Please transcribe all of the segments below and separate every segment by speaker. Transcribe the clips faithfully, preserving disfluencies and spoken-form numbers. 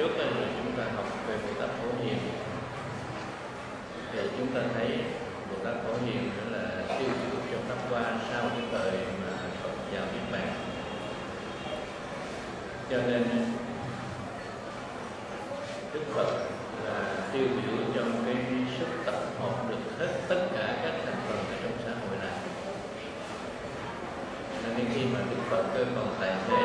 Speaker 1: trước là chúng ta học về Bồ Tát Phổ Hiền, thì chúng ta thấy Bồ Tát Phổ Hiền nữa là tiêu biểu cho Pháp Hoa sau cái thời mà Phật vào Niết Bàn. Cho nên Đức Phật là tiêu biểu trong cái sức tập hợp được hết tất cả các thành phần ở trong xã hội này. Nên khi mà Đức Phật còn tại thế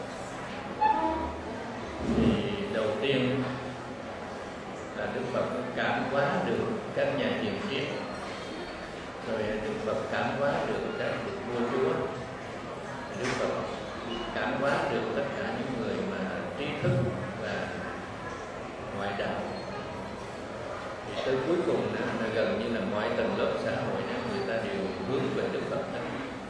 Speaker 1: thì đầu tiên là Đức Phật cảm hóa được các nhà hiền triết, rồi Đức Phật cảm hóa được các bậc vua chúa, Đức Phật cảm hóa được tất cả những người mà trí thức và ngoại đạo. Thì tới cuối cùng đó, là gần như là mọi tầng lớp xã hội đó, người ta đều hướng về Đức Phật đó.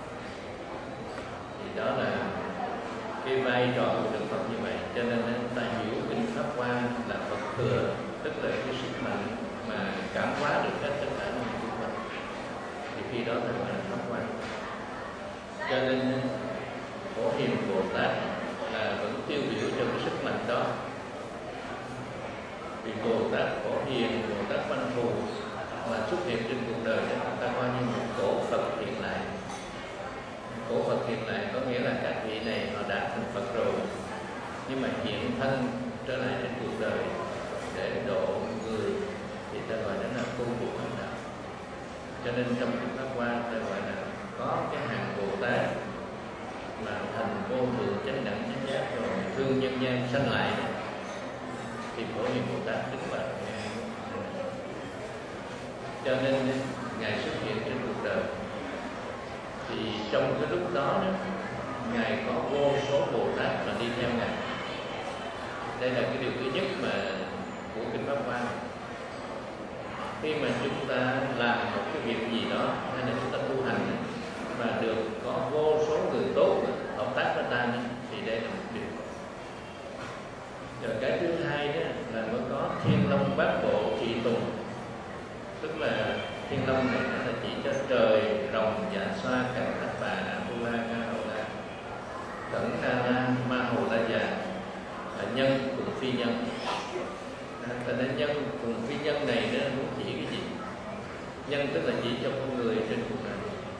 Speaker 1: Thì đó là cái vai trò của Đức Phật như vậy. Cho nên ta hiểu kinh Pháp Hoa là Phật thừa, tức là cái sức mạnh mà cảm hóa được hết tất cả những chúng Phật. Thì khi đó ta gọi là Pháp Hoa. Cho nên Phổ Hiền Bồ Tát là vẫn tiêu biểu cho cái sức mạnh đó. Vì Bồ Tát Phổ Hiền, Bồ Tát Văn Thù mà xuất hiện trên cuộc đời cho chúng ta coi như một cổ Phật hiện lại. Cổ Phật hiện lại có nghĩa là các vị này họ đã thành Phật rồi, nhưng mà hiện thân trở lại trên cuộc đời để độ người, thì ta gọi đó là công vụ hành đạo. Cho nên trong kinh Pháp Hoa ta gọi là có cái hàng Bồ Tát mà thành vô thượng chánh đẳng chánh giác rồi thương nhân gian sanh lại, thì Phổ Hiền Bồ Tát đứng vào. Cho nên Ngài xuất hiện trên cuộc đời, thì trong cái lúc đó, đó Ngài có vô số Bồ Tát mà đi theo Ngài. Đây là cái điều thứ nhất mà của kinh Pháp Hoa. Khi mà chúng ta làm một cái việc gì đó hay là chúng ta tu hành mà được có vô số người tốt hợp tác với ta, thì đây là một điều. Rồi cái thứ hai đó là mới có Thiên Long Bát Bộ Trị Tùng, tức là Thiên Long này là chỉ cho trời, rồng, dạ xoa, cảnh thạch bà, Atula, Ca Hầu La, Cẩn Na La, Ma Hồ La Già, nhân cùng phi nhân. Thành ra nhân cùng phi nhân này nó muốn chỉ cái gì? Nhân tức là chỉ cho con người trên cuộc đời.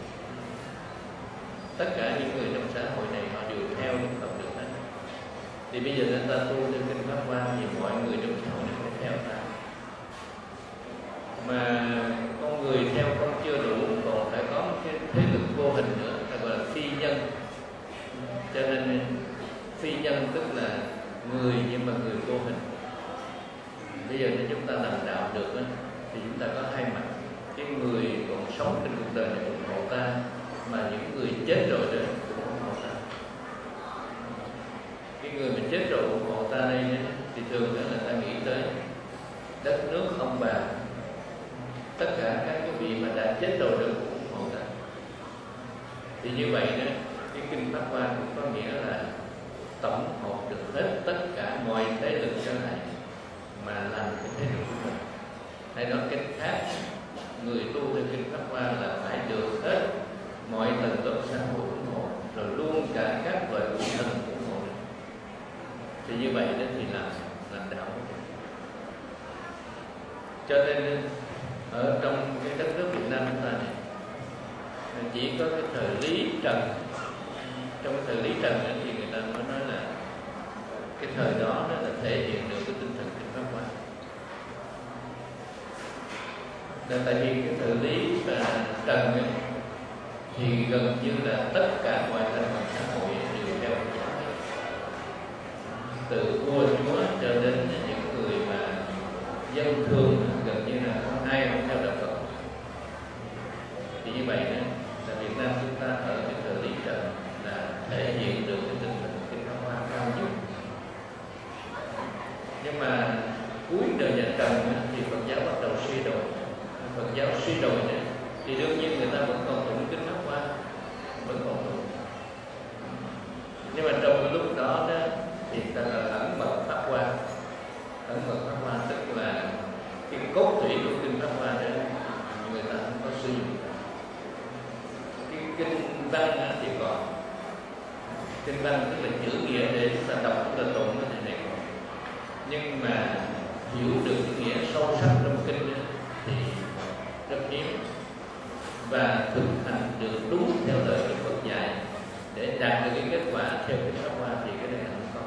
Speaker 1: Tất cả những người trong xã hội này họ đều theo Đức Phật được hết. Thì bây giờ người ta tu theo kinh Pháp Hoa thì mọi người trong xã hội này phải theo ta. Mà con người theo không chưa đủ, còn phải có một cái thế lực vô hình nữa, ta gọi là phi nhân. Cho nên phi nhân tức là người nhưng mà người vô hình. Bây giờ nếu chúng ta làm đạo được thì chúng ta có hai mặt. Cái người còn sống trên cuộc đời này ủng hộ ta, mà những người chết rồi đó cũng ủng hộ ta. Cái người mà chết rồi ủng hộ ta đây thì thường là ta nghĩ tới đất nước ông bà, tất cả các cái vị mà đã chết rồi được ủng hộ ta. Thì như vậy đó, cái kinh Pháp Hoa cũng có nghĩa là tổng hợp được hết tất cả mọi thế lực trở lại mà làm cái thế lực của mình. Hay nói cách khác, người tu theo kinh Pháp Hoa là phải được hết mọi tầng lớp xã hội ủng hộ, rồi luôn cả các loại quỷ thần ủng hộ. Thì như vậy đó thì làm làm đạo. Cho nên ở trong cái đất nước Việt Nam chúng ta này chỉ có cái thời Lý Trần. Trong cái thời Lý Trần ấy, thì người ta mới nói là cái thời đó, đó là thể hiện được cái tinh thần kinh Pháp Hoa. Là tại vì cái thời Lý và Trần ấy, thì gần như là tất cả mọi thành phần xã hội đều theo Phật giáo, từ vua chúa cho đến những người mà dân thường, gần như là không ai không theo đạo Phật. Thì như vậy đó, là Việt Nam chúng ta ở cái thời Lý Trần là thể hiện được cái tinh thần kinh Pháp Hoa cao nhất. Nhưng mà cuối đời nhà Trần thì Phật giáo bắt đầu suy đồi. Phật giáo suy đồi này thì đương nhiên người ta vẫn còn tụng kinh Pháp Hoa, vẫn còn tụng. Nhưng mà trong cái lúc đó, đó thì ta là ẩn mật Pháp Hoa. Ẩn mật Pháp Hoa tức là cái cốt thủy của kinh Pháp Hoa đó người ta không có sử dụng. Cái kinh văn thì còn, kinh văn tức là chữ nghĩa để chúng ta đọc, chúng ta tụng cái này còn. Nhưng hiểu được cái nghĩa sâu sắc trong kinh đó, thì rất hiếm, và thực hành được đúng theo lời Đức Phật dạy để đạt được cái kết quả theo cái pháp hoa thì cái này không có.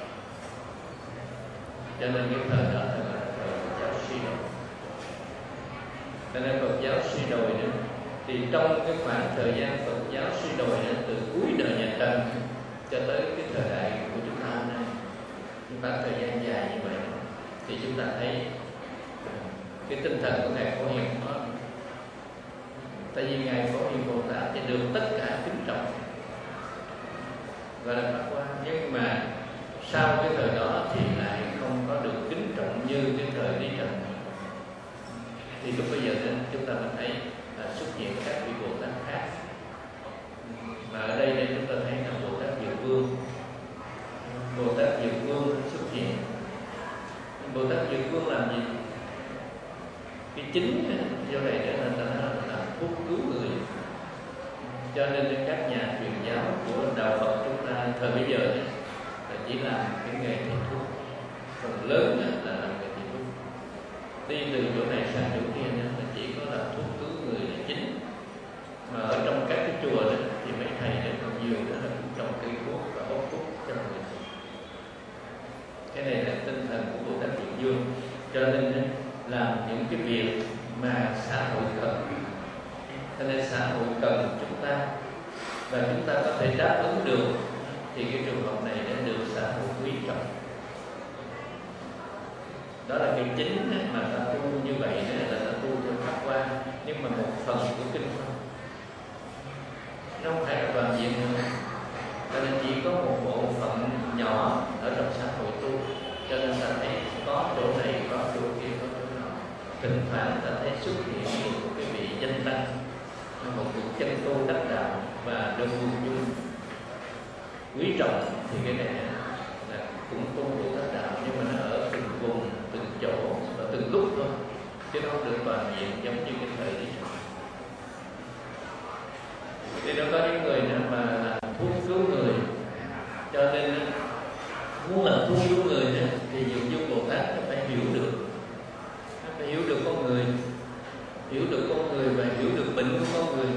Speaker 1: Cho nên cái thời đó là thời Phật giáo suy đồi. Cho nên Phật giáo suy đồi nữa, thì trong cái khoảng thời gian Phật giáo suy đồi nữa, từ cuối đời nhà Trần cho tới cái thời đại của chúng ta hôm nay, chúng ta thời gian dài như vậy, thì chúng ta thấy cái tinh thần của Ngài Phổ Hiền đó. Tại vì Ngài Phổ Hiền Bồ Tát thì được tất cả kính trọng và là Pháp Hoa, nhưng mà sau cái thời đó thì lại không có được kính trọng như cái thời Lý Trần. Thì lúc bây giờ nên chúng ta mới thấy là xuất hiện các vị Bồ Tát khác, mà ở đây đây chúng ta thấy là Bồ Tát Dược Vương. Bồ Tát Dược Vương xuất hiện. Bồ Tát Dược Vương làm gì? Cái chính do này để là ta làm thuốc cứu người. Cho nên các nhà truyền giáo của đạo Phật chúng ta thời bây giờ là chỉ làm cái nghề thầy thuốc, phần lớn là làm nghề thầy thuốc. Đi từ chỗ này sang chỗ kia là chỉ có là thuốc cứu người là chính. Mà ở trong các cái chùa đó thì mấy thầy này còn nhiều đó là trồng cây thuốc và bốc thuốc cho người. Cái này là tinh thần của Bồ Tát Dược Dương. Cho nên làm những cái việc mà xã hội cần. Cho nên xã hội cần chúng ta, và chúng ta có thể đáp ứng được, thì cái trường hợp này đã được xã hội quý trọng. Đó là cái chính mà ta tu như vậy là ta tu theo Pháp Hoa, nhưng mà một phần của kinh thôi, nó không phải là toàn diện nữa. Cho nên chỉ có một bộ phận nhỏ ở trong xã hội tu. Cho nên ta thấy có chỗ này, có chỗ kia, có chỗ nào. Thỉnh thoảng ta thấy xuất hiện một cái vị danh tăng, một vị chân tu đắc đạo và được quần chúng quý trọng, thì cái này là cũng tu của đắc đạo, nhưng mà nó ở từng vùng, từng chỗ và từng lúc thôi, chứ nó không được toàn diện giống như cái thời đi. Thì nó có những người nào mà làm thuốc cứu người, cho nên muốn làm thuốc cứu người đó, thì Dược Dương Bồ Tát nó phải hiểu được, nó phải hiểu được con người, hiểu được con người và hiểu được bệnh của con người.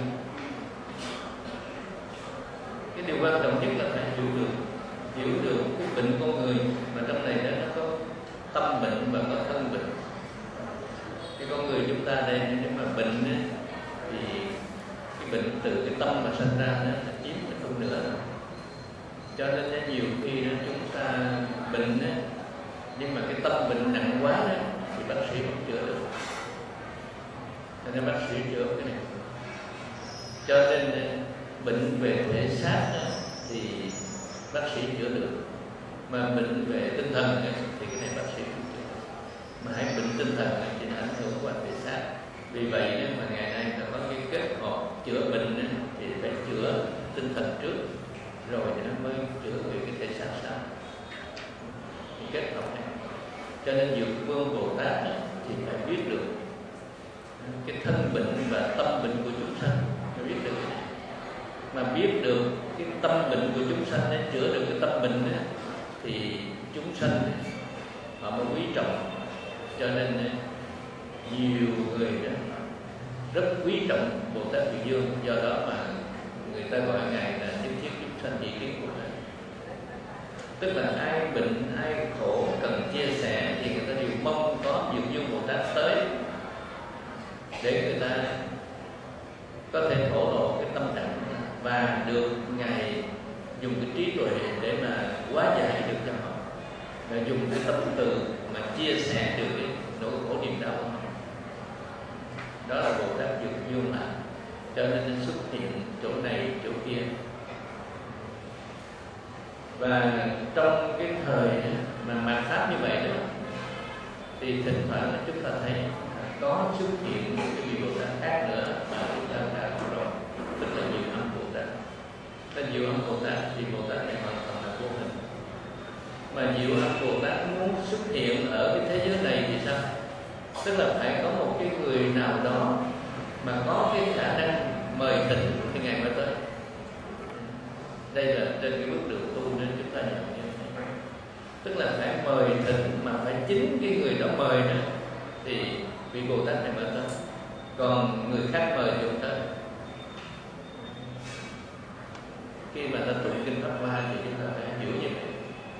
Speaker 1: Cái điều quan trọng nhất là phải hiểu được, hiểu được cái bệnh con người, mà trong này đó nó có tâm bệnh và có thân bệnh. Cái con người chúng ta đây nếu mà bệnh ấy, thì cái bệnh từ cái tâm mà sinh ra đó là chiếm cái phần nữa. Cho nên đó, nhiều khi đó chúng ta bệnh đó, nhưng mà cái tâm bệnh nặng quá đó, thì bác sĩ không chữa được. Cho nên bác sĩ chữa cái này. Cho nên bệnh về thể xác đó, thì bác sĩ chữa được, mà bệnh về tinh thần đó, thì cái này bác sĩ không chữa. Mà hãy bệnh tinh thần đó, thì ảnh hưởng qua thể xác. Vì vậy nếu mà ngày nay ta có cái kết hợp chữa bệnh đó, thì phải chữa tinh thần trước, rồi thì nó mới chữa về cái thể xác sau. Cái kết hợp này. Cho nên Dược Vương Bồ Tát đó, thì phải biết được cái thân bệnh và tâm bệnh của chúng sanh, phải biết được cái này. Mà biết được cái tâm bệnh của chúng sanh để chữa được cái tâm bệnh đó, thì chúng sanh họ mới quý trọng. Cho nên nhiều người đó rất quý trọng Bồ Tát Dược Dương, do đó mà người ta gọi ngài là nhất thiết chúng sanh nhị kiến của ngài. Tức là ai bệnh, ai khổ cần chia sẻ thì người ta đều mong có Dược Dương Bồ Tát tới để người ta có thể thổ lộ cái tâm trạng và được ngài dùng cái trí tuệ để mà hóa giải được cho họ, và dùng cái tâm từ mà chia sẻ được cái nỗi khổ niềm đau. Đó là Bồ Tát Dược Dương làm. Cho nên xuất hiện chỗ này chỗ kia. Và trong cái thời mà mạt Pháp như vậy đó, thì thỉnh thoảng chúng ta thấy có xuất hiện một cái vị Bồ Tát khác nữa mà chúng ta đã có rồi, tức là Diệu Âm Bồ Tát. Tên Diệu Âm Bồ Tát thì Bồ Tát này hoàn toàn là vô hình. Mà Diệu Âm Bồ Tát muốn xuất hiện ở cái thế giới này thì sao? Tức là phải có một cái người nào đó mà có cái khả năng mời thỉnh thì ngài mới tới. Đây là trên cái bước đường tu nên chúng ta nhận như thế. Tức là phải mời thỉnh mà phải chính cái người đó mời nữa thì vị Bồ Tát này mới tới, còn người khác mời thì không tới. Khi mà ta tụng kinh Pháp Hoa thì chúng ta phải hiểu như vậy.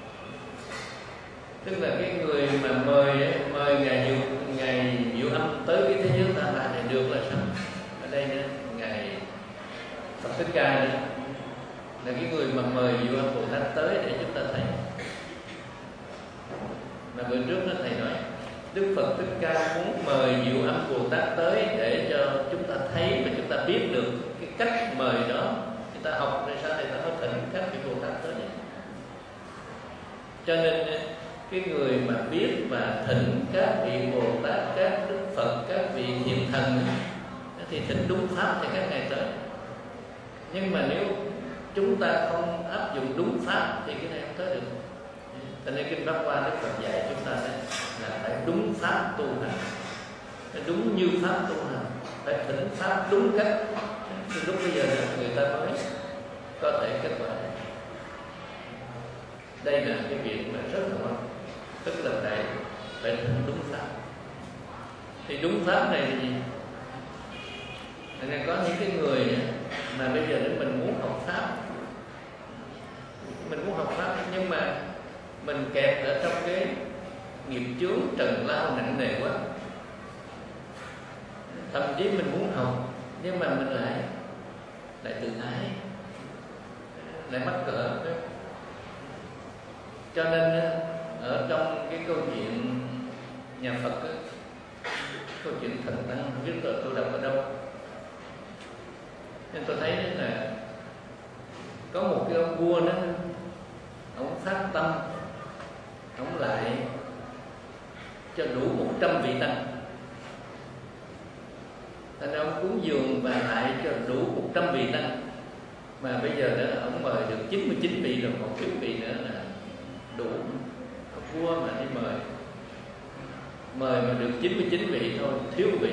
Speaker 1: Tức là cái người mà mời mời ngài Diệu ngài Diệu Âm tới cái thế giới ta bà này được là sao? Ở đây nữa ngài Phật Thích Ca nữa là cái người mà mời Diệu Âm Bồ Tát tới để chúng ta thấy. Mà bữa trước đó thầy nói Đức Phật Thích Ca muốn mời Diệu Âm Bồ Tát tới để cho chúng ta thấy và chúng ta biết được cái cách mời đó. Chúng ta học rồi sao thì ta mới thỉnh các vị Bồ Tát tới đây. Cho nên cái người mà biết và thỉnh các vị Bồ Tát, các Đức Phật, các vị Hiền Thần thì thỉnh đúng pháp thì các ngài tới. Nhưng mà nếu chúng ta không áp dụng đúng pháp thì cái này không tới được. Cho nên kinh Pháp Hoa Đức Phật dạy chúng ta là phải đúng pháp tu hành, phải đúng như pháp tu hành, phải thỉnh pháp đúng cách. Thì lúc bây giờ người ta mới có thể kết quả. Đây là cái việc mà rất là quan trọng. Tức là phải phải thỉnh đúng pháp. Thì đúng pháp này là gì? Nên có những cái người mà bây giờ nếu mình muốn học pháp, mình muốn học pháp nhưng mà mình kẹt ở trong cái nghiệp chướng trần lao nặng nề quá. Thậm chí mình muốn học nhưng mà mình lại lại tự ái, lại mắc cỡ. Cho nên ở trong cái câu chuyện nhà Phật đó, câu chuyện Thần Tăng không biết là tôi đọc ở đâu, nên tôi thấy là có một cái ông vua đó, ông phát tâm ông lại cho đủ một trăm vị tăng. Thành ra ông cúng dường và lại cho đủ một trăm vị tăng. Mà bây giờ đó ông mời được chín mươi chín vị rồi, còn chín vị nữa là đủ. Ông vua mà đi mời mời mà được chín mươi chín vị thôi, thiếu vị.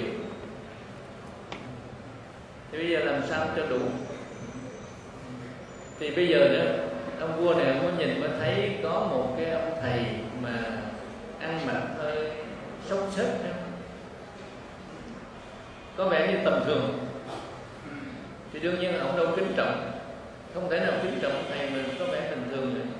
Speaker 1: Thì bây giờ làm sao cho đủ? Thì bây giờ đó ông vua này ông có nhìn mới thấy có một cái ông thầy mà ăn mặc hơi xốc xếch, có vẻ như tầm thường. Thì đương nhiên ông đâu kính trọng, không thể nào kính trọng thầy mà có vẻ bình thường được.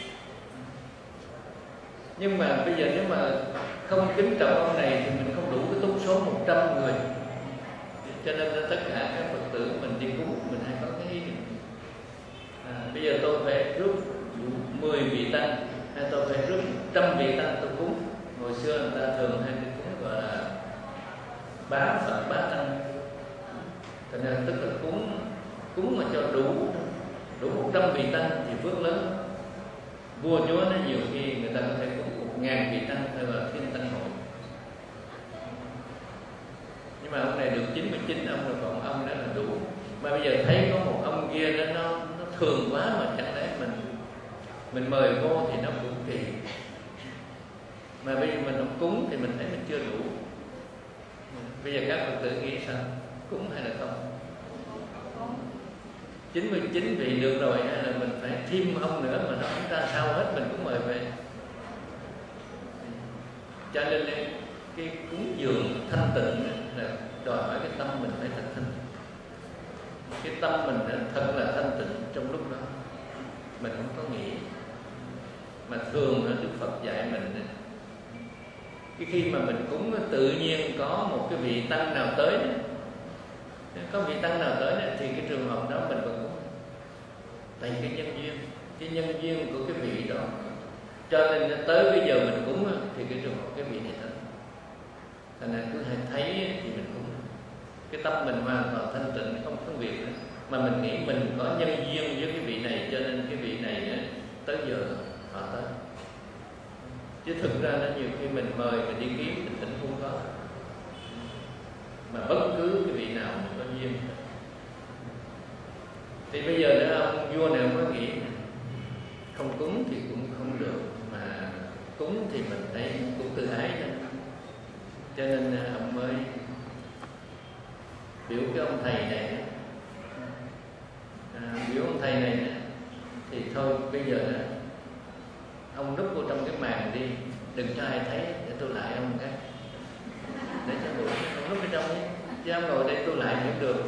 Speaker 1: Nhưng mà bây giờ nếu mà không kính trọng ông này thì mình không đủ cái tốt số một trăm người. Cho nên tất cả các Phật tử mình đi cúng mình hay có cái ý định à, bây giờ tôi phải rước mười vị tăng, hay tôi phải rước trăm vị tăng tôi cúng. Hồi xưa người ta thường hay đi cúng gọi là bá Phật bá tăng. Cho nên tức là cúng cúng mà cho đủ đủ một trăm vị tăng thì phước lớn. Vua chúa nó nhiều khi người ta có thể cúng một ngàn vị tăng hay là thiên tăng hội. Nhưng mà ông này được chín mươi chín ông rồi, còn ông đó là đủ. Mà bây giờ thấy có một ông kia đó nó, nó thường quá mà chẳng lẽ mình mình mời vô thì nó cũng kỳ. Mà bây giờ mình không cúng thì mình thấy mình chưa đủ. Bây giờ các Phật tử nghĩ sao? Cúng hay là không? chín mươi chín vị được rồi hay là mình phải thêm ông nữa mà nó không ra sao hết mình cũng mời về. Cho nên cái cúng dường thanh tịnh là đòi hỏi cái tâm mình phải thật thanh tịnh. Cái tâm mình thật là thanh tịnh trong lúc đó mình không có nghĩ. Mà thường là Đức Phật dạy mình cái khi mà mình cúng tự nhiên có một cái vị tăng nào tới, có vị tăng nào tới thì cái trường hợp đó mình vẫn cúng. Tại cái nhân duyên, cái nhân duyên của cái vị đó. Cho nên tới bây giờ mình cúng thì cái trường hợp cái vị này tới. Thành ra cứ hay thấy thì mình cúng. Cái tâm mình hoàn toàn thanh tịnh, không phân biệt nữa. Mà mình nghĩ mình có nhân duyên với cái vị này, cho nên cái vị này tới giờ họ tới. Chứ thực ra nó nhiều khi mình mời, mình đi kiếm, mình thỉnh không có. Mà bất cứ cái vị nào mình có duyên. Thì bây giờ nữa ông vua này ông có nghĩ không cúng thì cũng không được, mà cúng thì mình thấy cũng tự ái nữa. Cho nên ông mới biểu cái ông thầy này à, biểu ông thầy này thì thôi bây giờ ông núp vô trong cái màn đi, đừng cho ai thấy để tôi lại ông cái, để cho người ông lúc bên trong ấy, chứ ông ngồi đây tôi lại cũng được.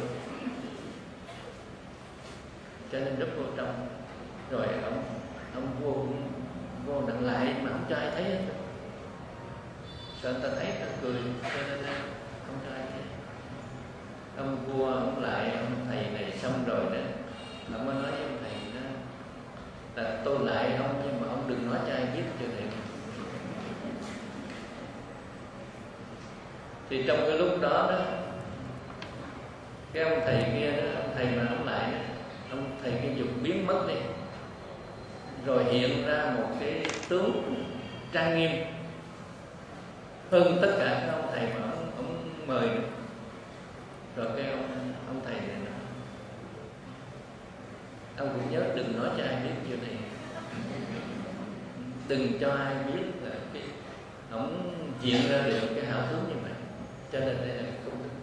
Speaker 1: Cho nên rất vô trong. Rồi ông ông vua cũng vô đặng lại mà không cho ai thấy hết, sợ người ta thấy ta cười, cho nên không cho ai thấy. Ông vua ông lại ông thầy này xong rồi đó, ông mới nói với ông thầy đó là tôi lại ông, nhưng mà ông đừng nói cho ai biết chuyện này. Thì trong cái lúc đó đó, cái ông thầy kia đó, ông thầy mà ông lại đó, ông thầy kia dục biến mất đi, rồi hiện ra một cái tướng trang nghiêm hơn tất cả các ông thầy mà ông, ông mời nữa. Rồi cái ông, ông thầy này nói, ông cũng nhớ đừng nói cho ai biết chuyện này, đừng cho ai biết là cái ông hiện ra được cái hảo tướng như vậy. Cho nên đây là công đức.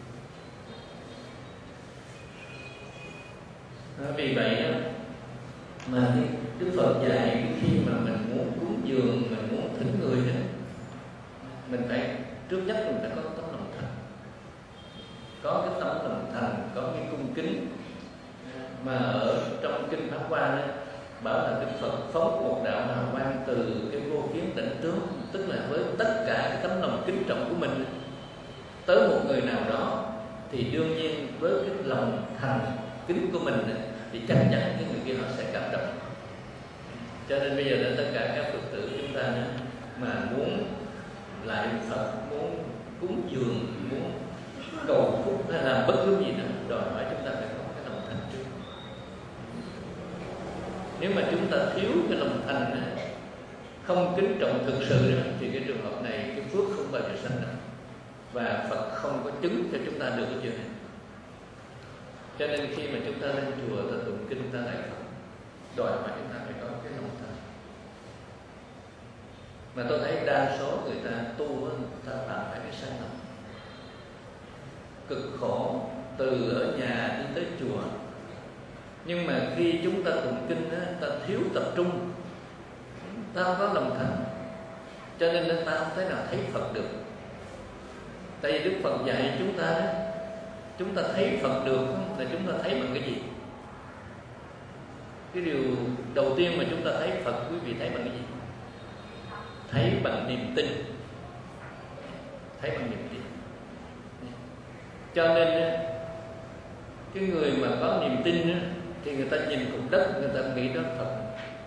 Speaker 1: Vì vậy đó, mà Đức Phật dạy khi mà mình muốn cúng dường, mình muốn thỉnh người đó, mình phải trước nhất mình phải có tấm lòng thành, có cái tấm lòng thành, có cái cung kính. Mà ở trong kinh Pháp Hoa đó bảo là Đức Phật phóng một đạo hào quang từ cái vô kiến tịnh tướng, tức là với tất cả cái tấm lòng kính trọng của mình tới một người nào đó, thì đương nhiên với cái lòng thành kính của mình thì chắc chắn cái người kia họ sẽ cảm động. Cho nên bây giờ là tất cả các Phật tử chúng ta nữa, mà muốn lại Phật, muốn cúng dường, muốn cầu phúc hay làm bất cứ gì nữa, đòi hỏi chúng ta phải có cái lòng thành trước. Nếu mà chúng ta thiếu cái lòng thành, không kính trọng thực sự nữa, thì cái trường hợp này cái phước không bao giờ sanh đâu, và Phật không có chứng cho chúng ta được cái chuyện này. Cho nên khi mà chúng ta lên chùa ta tụng kinh ta lại Phật, đòi hỏi chúng ta phải có cái lòng thành. Mà tôi thấy đa số người ta tu người ta phạm phải cái sai lầm cực khổ từ ở nhà đi tới chùa, nhưng mà khi chúng ta tụng kinh đó, ta thiếu tập trung, ta không có lòng thành, cho nên ta không thể nào thấy Phật được. Tại vì Đức Phật dạy chúng ta đó, chúng ta thấy Phật được là chúng ta thấy bằng cái gì? Cái điều đầu tiên mà chúng ta thấy Phật, quý vị thấy bằng cái gì? Thấy bằng niềm tin. Thấy bằng niềm tin. Cho nên cái người mà có niềm tin thì người ta nhìn cục đất, người ta nghĩ đó Phật.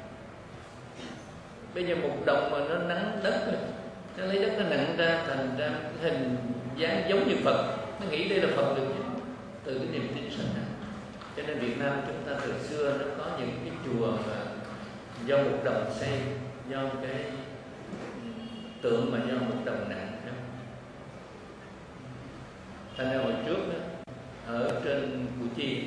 Speaker 1: Bây giờ một đồng mà nó nắng đất rồi, nó lấy đất nó nặng ra thành ra cái hình dáng giống như Phật, nó nghĩ đây là Phật được chứ, từ cái niềm tin sanh ra. Cho nên Việt Nam chúng ta từ xưa nó có những cái chùa mà do một đồng xây, do cái tượng mà do một đồng nặng. Thành ra hồi trước đó, ở trên Củ Chi,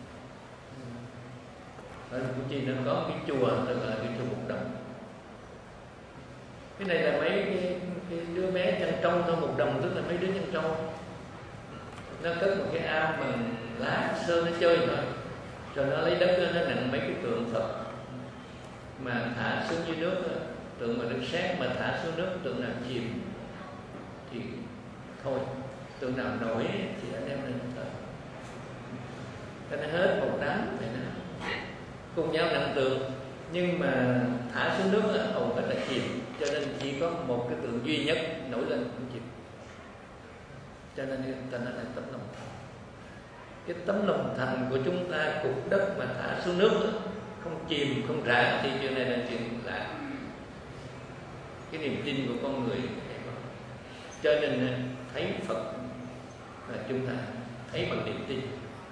Speaker 1: ở Củ Chi nó có cái chùa tức là cái chùa một đồng. Cái này là mấy cái, cái đứa bé chăn trâu thôi, một đồng tức là mấy đứa chăn trâu. Nó cất một cái ao bằng lá sơn nó chơi thôi, rồi nó lấy đất nó nặng mấy cái tượng Phật mà thả xuống dưới nước, tượng mà được xét mà thả xuống nước, tượng nào chìm thì thôi, tượng nào nổi thì đã đem lên tới. Cho nên hết một đám vậy đó, cùng nhau nặng tượng, nhưng mà thả xuống nước hầu hết là chìm, cho nên chỉ có một cái tượng duy nhất nổi lên cũng chìm. Cho nên người ta nói là tấm lòng thành. Cái tấm lòng thành của chúng ta, cục đất mà thả xuống nước không chìm, không rã, thì chuyện này là chuyện lạ. Cái niềm tin của con người. Cho nên thấy Phật là chúng ta thấy bằng niềm tin.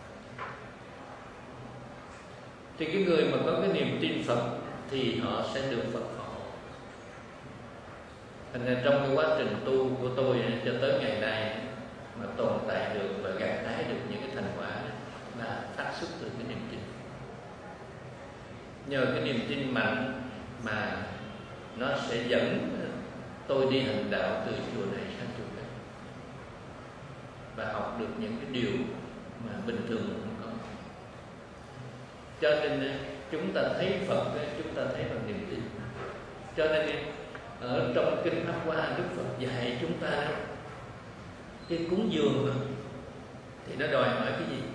Speaker 1: Thì cái người mà có cái niềm tin Phật thì họ sẽ được Phật hộ. Thành ra trong cái quá trình tu của tôi cho tới ngày nay mà tồn tại được và gặt hái được những cái thành quả là phát xuất từ cái niềm tin. Nhờ cái niềm tin mạnh mà nó sẽ dẫn tôi đi hành đạo từ chùa này sang chùa khác và học được những cái điều mà bình thường mình không có. Cho nên chúng ta thấy Phật, chúng ta thấy bằng niềm tin. Cho nên ở trong kinh Pháp Hoa, Đức Phật dạy chúng ta đó, cái cúng dường thì nó đòi hỏi cái gì?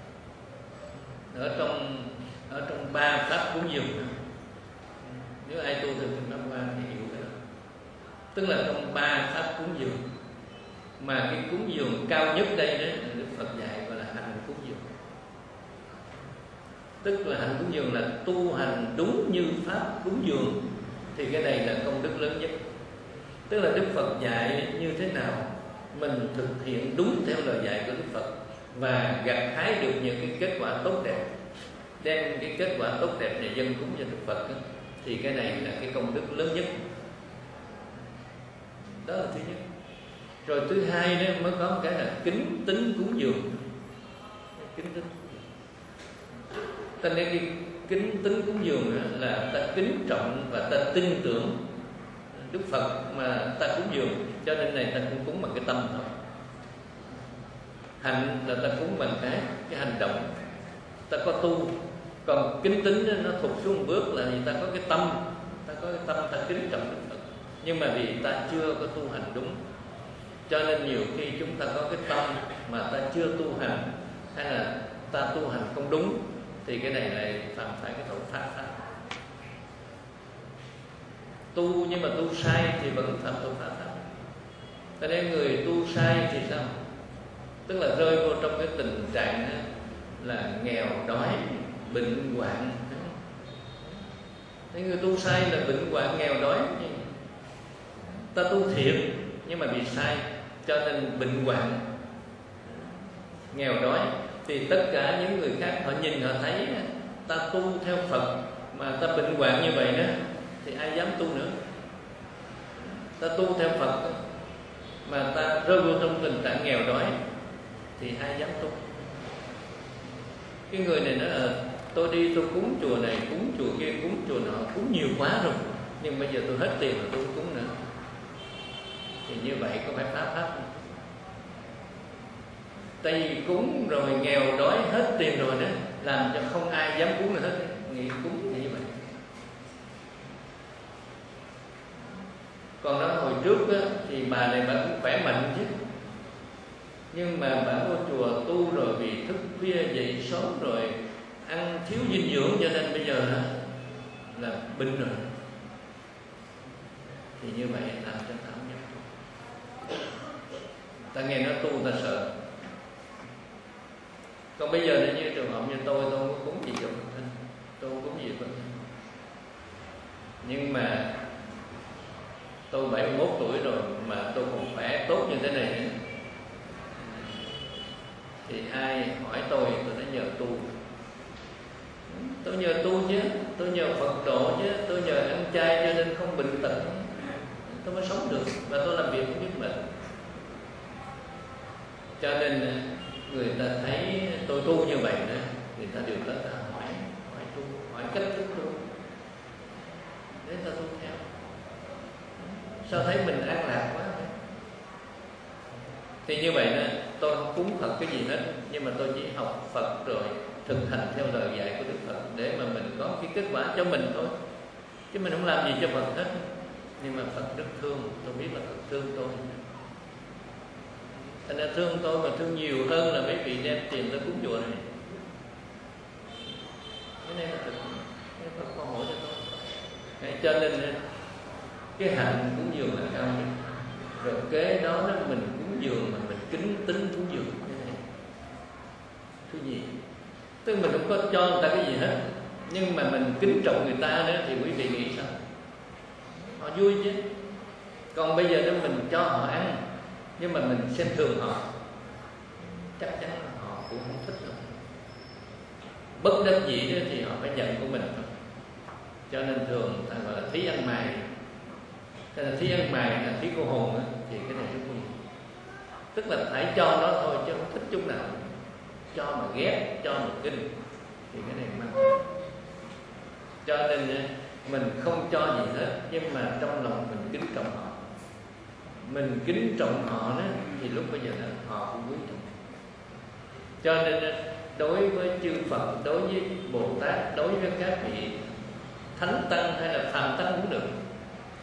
Speaker 1: Ở trong ở trong ba pháp cúng dường, nếu ai tu theo kinh Pháp Hoa thì hiểu cái đó. Tức là trong ba pháp cúng dường, mà cái cúng dường cao nhất đây đó Đức Phật dạy gọi là hành cúng dường. Tức là hành cúng dường là tu hành đúng như pháp cúng dường, thì cái này là công đức lớn nhất. Tức là Đức Phật dạy như thế nào mình thực hiện đúng theo lời dạy của Đức Phật và gặt hái được những cái kết quả tốt đẹp, đem cái kết quả tốt đẹp này dâng cúng cho Đức Phật, thì cái này là cái công đức lớn nhất. Đó là thứ nhất. Rồi thứ hai đó mới có một cái là kính tín cúng dường. Kính tín ta nên cái kính tín cúng dường là ta kính trọng và ta tin tưởng Đức Phật mà ta cúng dường, cho nên này ta cũng cúng bằng cái tâm thôi. Hành là ta cúng bằng cái cái hành động, ta có tu. Còn kính tín nó thụt xuống một bước là vì ta có cái tâm, ta có cái tâm ta kính trọng Đức Phật, nhưng mà vì ta chưa có tu hành đúng, cho nên nhiều khi chúng ta có cái tâm mà ta chưa tu hành, hay là ta tu hành không đúng, thì cái này lại phạm phải cái tội phá pháp. Tu nhưng mà tu sai thì vẫn phạm tội phá pháp. Cho nên người tu sai thì sao? Tức là rơi vô trong cái tình trạng là nghèo đói, bệnh hoạn. Thế người tu sai là bệnh hoạn, nghèo đói. Ta tu thiện nhưng mà bị sai, cho nên bệnh hoạn, nghèo đói. Thì tất cả những người khác họ nhìn họ thấy ta tu theo Phật mà ta bệnh hoạn như vậy đó, thì ai dám tu nữa. Ta tu theo Phật mà ta rơi vô trong tình trạng nghèo đói thì ai dám tu. Cái người này nói là tôi đi tôi cúng chùa này, cúng chùa kia, cúng chùa nọ, cúng nhiều quá rồi, nhưng bây giờ tôi hết tiền rồi tôi không cúng nữa. Thì như vậy có phải phá pháp không? Tại vì cúng rồi nghèo đói hết tiền rồi đó, làm cho không ai dám cúng nữa hết. Nghĩ cúng thì như vậy. Còn đó hồi trước á, thì bà này bà cũng khỏe mạnh chứ, nhưng mà bà vô chùa tu rồi vì thức khuya dậy sớm rồi ăn thiếu dinh dưỡng, cho nên bây giờ là, là bệnh rồi. Thì như vậy làm cho ta không dám tu. Ta nghe nói tu ta sợ. Còn bây giờ như trường hợp như tôi, tôi không có cúng gì cho Phật thân, tôi không cúng gì Phật thân. Nhưng mà tôi bảy mươi mốt tuổi rồi mà tôi còn khỏe tốt như thế này nữa, thì ai hỏi tôi, tôi nói nhờ tu. Tôi nhờ tu chứ, tôi nhờ Phật độ chứ, tôi nhờ ăn chay cho nên không bệnh tật, tôi mới sống được và tôi làm việc không biết mệt. Cho nên người ta thấy tôi tu như vậy đó, người ta đều tới ta hỏi, hỏi tu, hỏi cách thức tu để ta tu theo. Sao thấy mình an lạc quá vậy? Thì như vậy đó, tôi không cúng Phật cái gì hết, nhưng mà tôi chỉ học Phật rồi thực hành theo lời dạy của Đức Phật để mà mình có cái kết quả cho mình thôi, chứ mình không làm gì cho Phật hết. Nhưng mà Phật rất thương, tôi biết là Phật thương tôi, thành ra thương tôi mà thương nhiều hơn là mấy vị đem tiền tới cúng chùa này. Cái này là thật, cái Phật có hỏi cho tôi. Cái cho nên cái hạnh cúng dường là cao nhất. Rồi kế đó, đó mình cúng dường mà mình kính tín cúng dường cái này. Thứ gì? Tức mình không có cho người ta cái gì hết, nhưng mà mình kính trọng người ta nữa thì quý vị nghĩ sao? Họ vui chứ. Còn bây giờ nếu mình cho họ ăn nhưng mà mình xem thường họ, chắc chắn là họ cũng không thích đâu. Bất đắc dĩ đó thì họ phải nhận của mình thôi. Cho nên thường ta gọi là thí ăn mày. Cái là thí ăn mày là thí cô hồn đó, thì cái này rất nguy. Tức là phải cho nó thôi chứ không thích chút nào. Cho mà ghét, cho mà kinh thì cái này mang. Cho nên mình không cho gì hết, nhưng mà trong lòng mình kính trọng họ. Mình kính trọng họ đó, thì lúc bây giờ đó, họ cũng quý trọng. Cho nên đối với chư Phật, đối với Bồ Tát, đối với các vị Thánh Tăng hay là Phàm Tăng cũng được,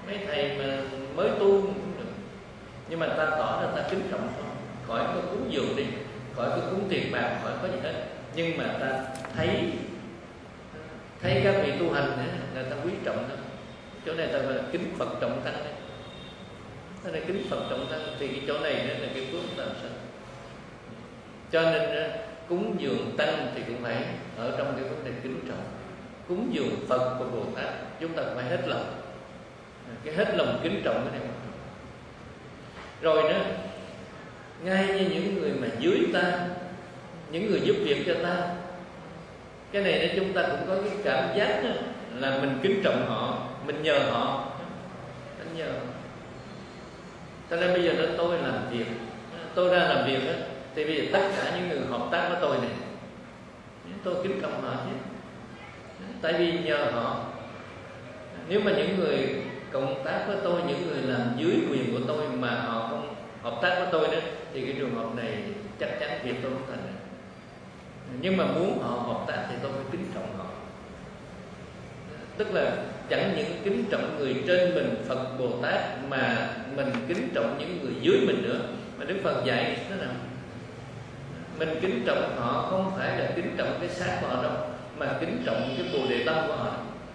Speaker 1: mấy thầy mà mới tu cũng được, nhưng mà ta tỏ ra ta kính trọng thôi, khỏi có cúng dường đi, khỏi có cúng tiền bạc, khỏi có gì hết, nhưng mà ta thấy thấy các vị tu hành là ta quý trọng đó. Chỗ này ta gọi là kính Phật trọng tăng đấy. Đó là kính Phật trọng tăng, thì cái chỗ này đó là cái phước làm sao. Cho nên cúng dường tăng thì cũng phải ở trong cái vấn đề kính trọng. Cúng dường Phật và Bồ Tát chúng ta phải hết lòng, cái hết lòng kính trọng cái này. Rồi đó, ngay như những người mà dưới ta, những người giúp việc cho ta, cái này đó chúng ta cũng có cái cảm giác đó, là mình kính trọng họ, mình nhờ họ, mình nhờ. Cho nên bây giờ đó tôi làm việc, tôi ra làm việc đó, thì bây giờ tất cả những người hợp tác với tôi này, tôi kính trọng họ chứ, tại vì nhờ họ. Nếu mà những người cộng tác với tôi, những người làm dưới quyền của tôi mà họ không hợp tác với tôi đó, thì cái trường hợp này chắc chắn việc tôi không thành được. Nhưng mà muốn họ hợp tác thì tôi phải kính trọng họ. Tức là chẳng những kính trọng người trên mình, Phật Bồ Tát, mà mình kính trọng những người dưới mình nữa. Mà Đức Phật dạy thế nào? Mình kính trọng họ không phải là kính trọng cái xác của họ đâu, mà kính trọng cái Bồ Đề tâm của họ.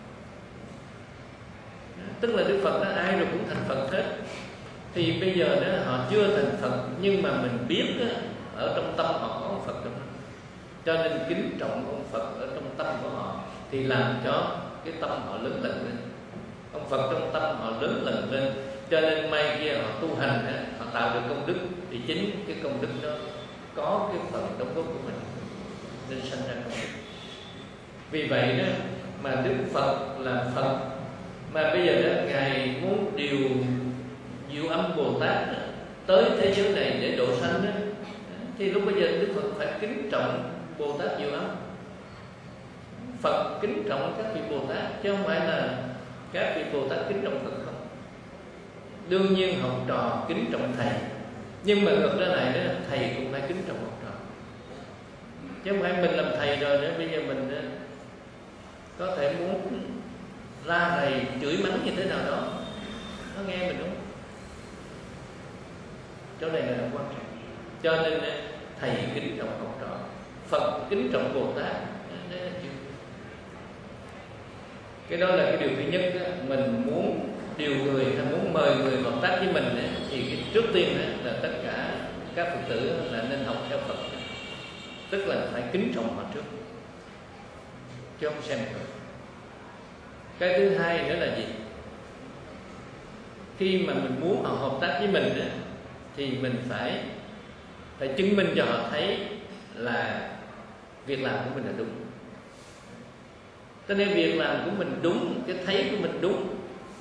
Speaker 1: Tức là Đức Phật đó, ai rồi cũng thành Phật hết. Thì bây giờ đó họ chưa thành Phật, nhưng mà mình biết đó, ở trong tâm họ có ông Phật trong đó. Cho nên kính trọng ông Phật ở trong tâm của họ, thì làm cho cái tâm họ lớn lần lên. Ông Phật trong tâm họ lớn lần lên, cho nên mai kia họ tu hành, họ tạo được công đức, thì chính cái công đức đó có cái phần đóng góp của mình nên sanh ra công đức. Vì vậy đó mà Đức Phật là Phật, mà bây giờ đó Ngài muốn điều diệu âm Bồ Tát đó, tới thế giới này để độ sanh đó, thì lúc bây giờ Đức Phật phải kính trọng Bồ Tát diệu âm. Phật kính trọng các vị Bồ Tát, chứ không phải là các vị Bồ Tát kính trọng Phật không. Đương nhiên học trò kính trọng thầy, nhưng mà ngược ra này đó, thầy cũng phải kính trọng học trò. Chứ không phải mình làm thầy rồi nữa, bây giờ mình có thể muốn la thầy, chửi mắng như thế nào đó, nó nghe mình đúng. Chỗ này là quan trọng. Cho nên thầy kính trọng học trò, Phật kính trọng Bồ Tát. Cái đó là cái điều thứ nhất đó. Mình muốn điều người hay muốn mời người hợp tác với mình ấy, thì cái trước tiên ấy, là tất cả các Phật tử là nên học theo Phật, tức là phải kính trọng họ trước, chứ không xem thường. Cái thứ hai nữa là gì? Khi mà mình muốn họ hợp tác với mình ấy, thì mình phải phải chứng minh cho họ thấy là việc làm của mình là đúng. Cho nên việc làm của mình đúng, cái thấy của mình đúng,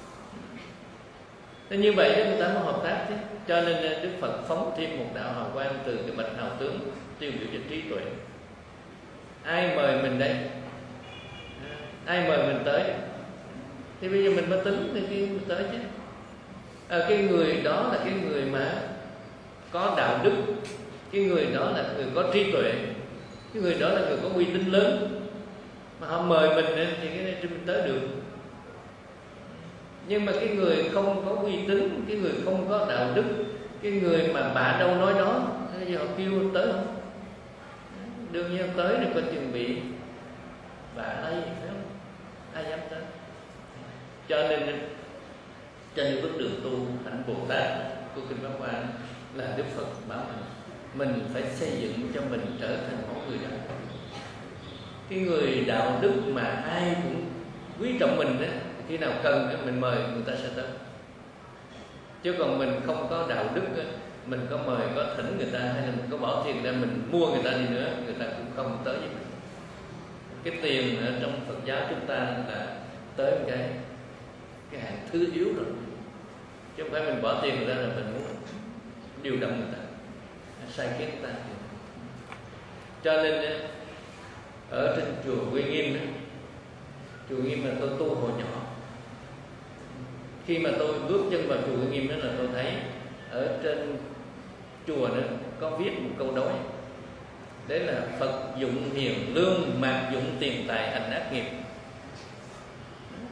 Speaker 1: nên như vậy đó người ta mới hợp tác chứ. Cho nên Đức Phật phóng thêm một đạo hào quang từ cái bạch hào tướng tiêu biểu cho trí tuệ. Ai mời mình đây? Ai mời mình tới? Thì bây giờ mình mới tính thì khi mình tới chứ. À, cái người đó là cái người mà có đạo đức, cái người đó là người có trí tuệ, cái người đó là người có uy tín lớn, mà họ mời mình thì cái này mình tới được. Nhưng mà cái người không có uy tín, cái người không có đạo đức, cái người mà bả đâu nói đó, bây giờ họ kêu tới không? Đương nhiên tới thì có chuẩn bị bả lấy, phải không? Ai dám tới? Cho nên trên bước đường tu hạnh Bồ Tát của Kinh Pháp Hoa là Đức Phật bảo mình mình phải xây dựng cho mình trở thành một người đạo đức. Cái người đạo đức mà ai cũng quý trọng mình đó, khi nào cần đó, mình mời người ta sẽ tới. Chứ còn mình không có đạo đức đó, mình có mời, có thỉnh người ta, hay là mình có bỏ tiền ra mình mua người ta đi nữa, người ta cũng không tới với mình. Cái tiền ở trong Phật giáo chúng ta là tới một cái cái hạng thứ yếu rồi, chứ không phải mình bỏ tiền ra là mình muốn điều động người ta, sai khiến người ta. Cho nên ở trên chùa Uy Nghiêm đó, chùa Uy Nghiêm là tôi tu hồi nhỏ. Khi mà tôi bước chân vào chùa Uy Nghiêm đó là tôi thấy ở trên chùa đó có viết một câu đối, đấy là Phật dụng hiền lương, mạt dụng tiền tài hành ác nghiệp.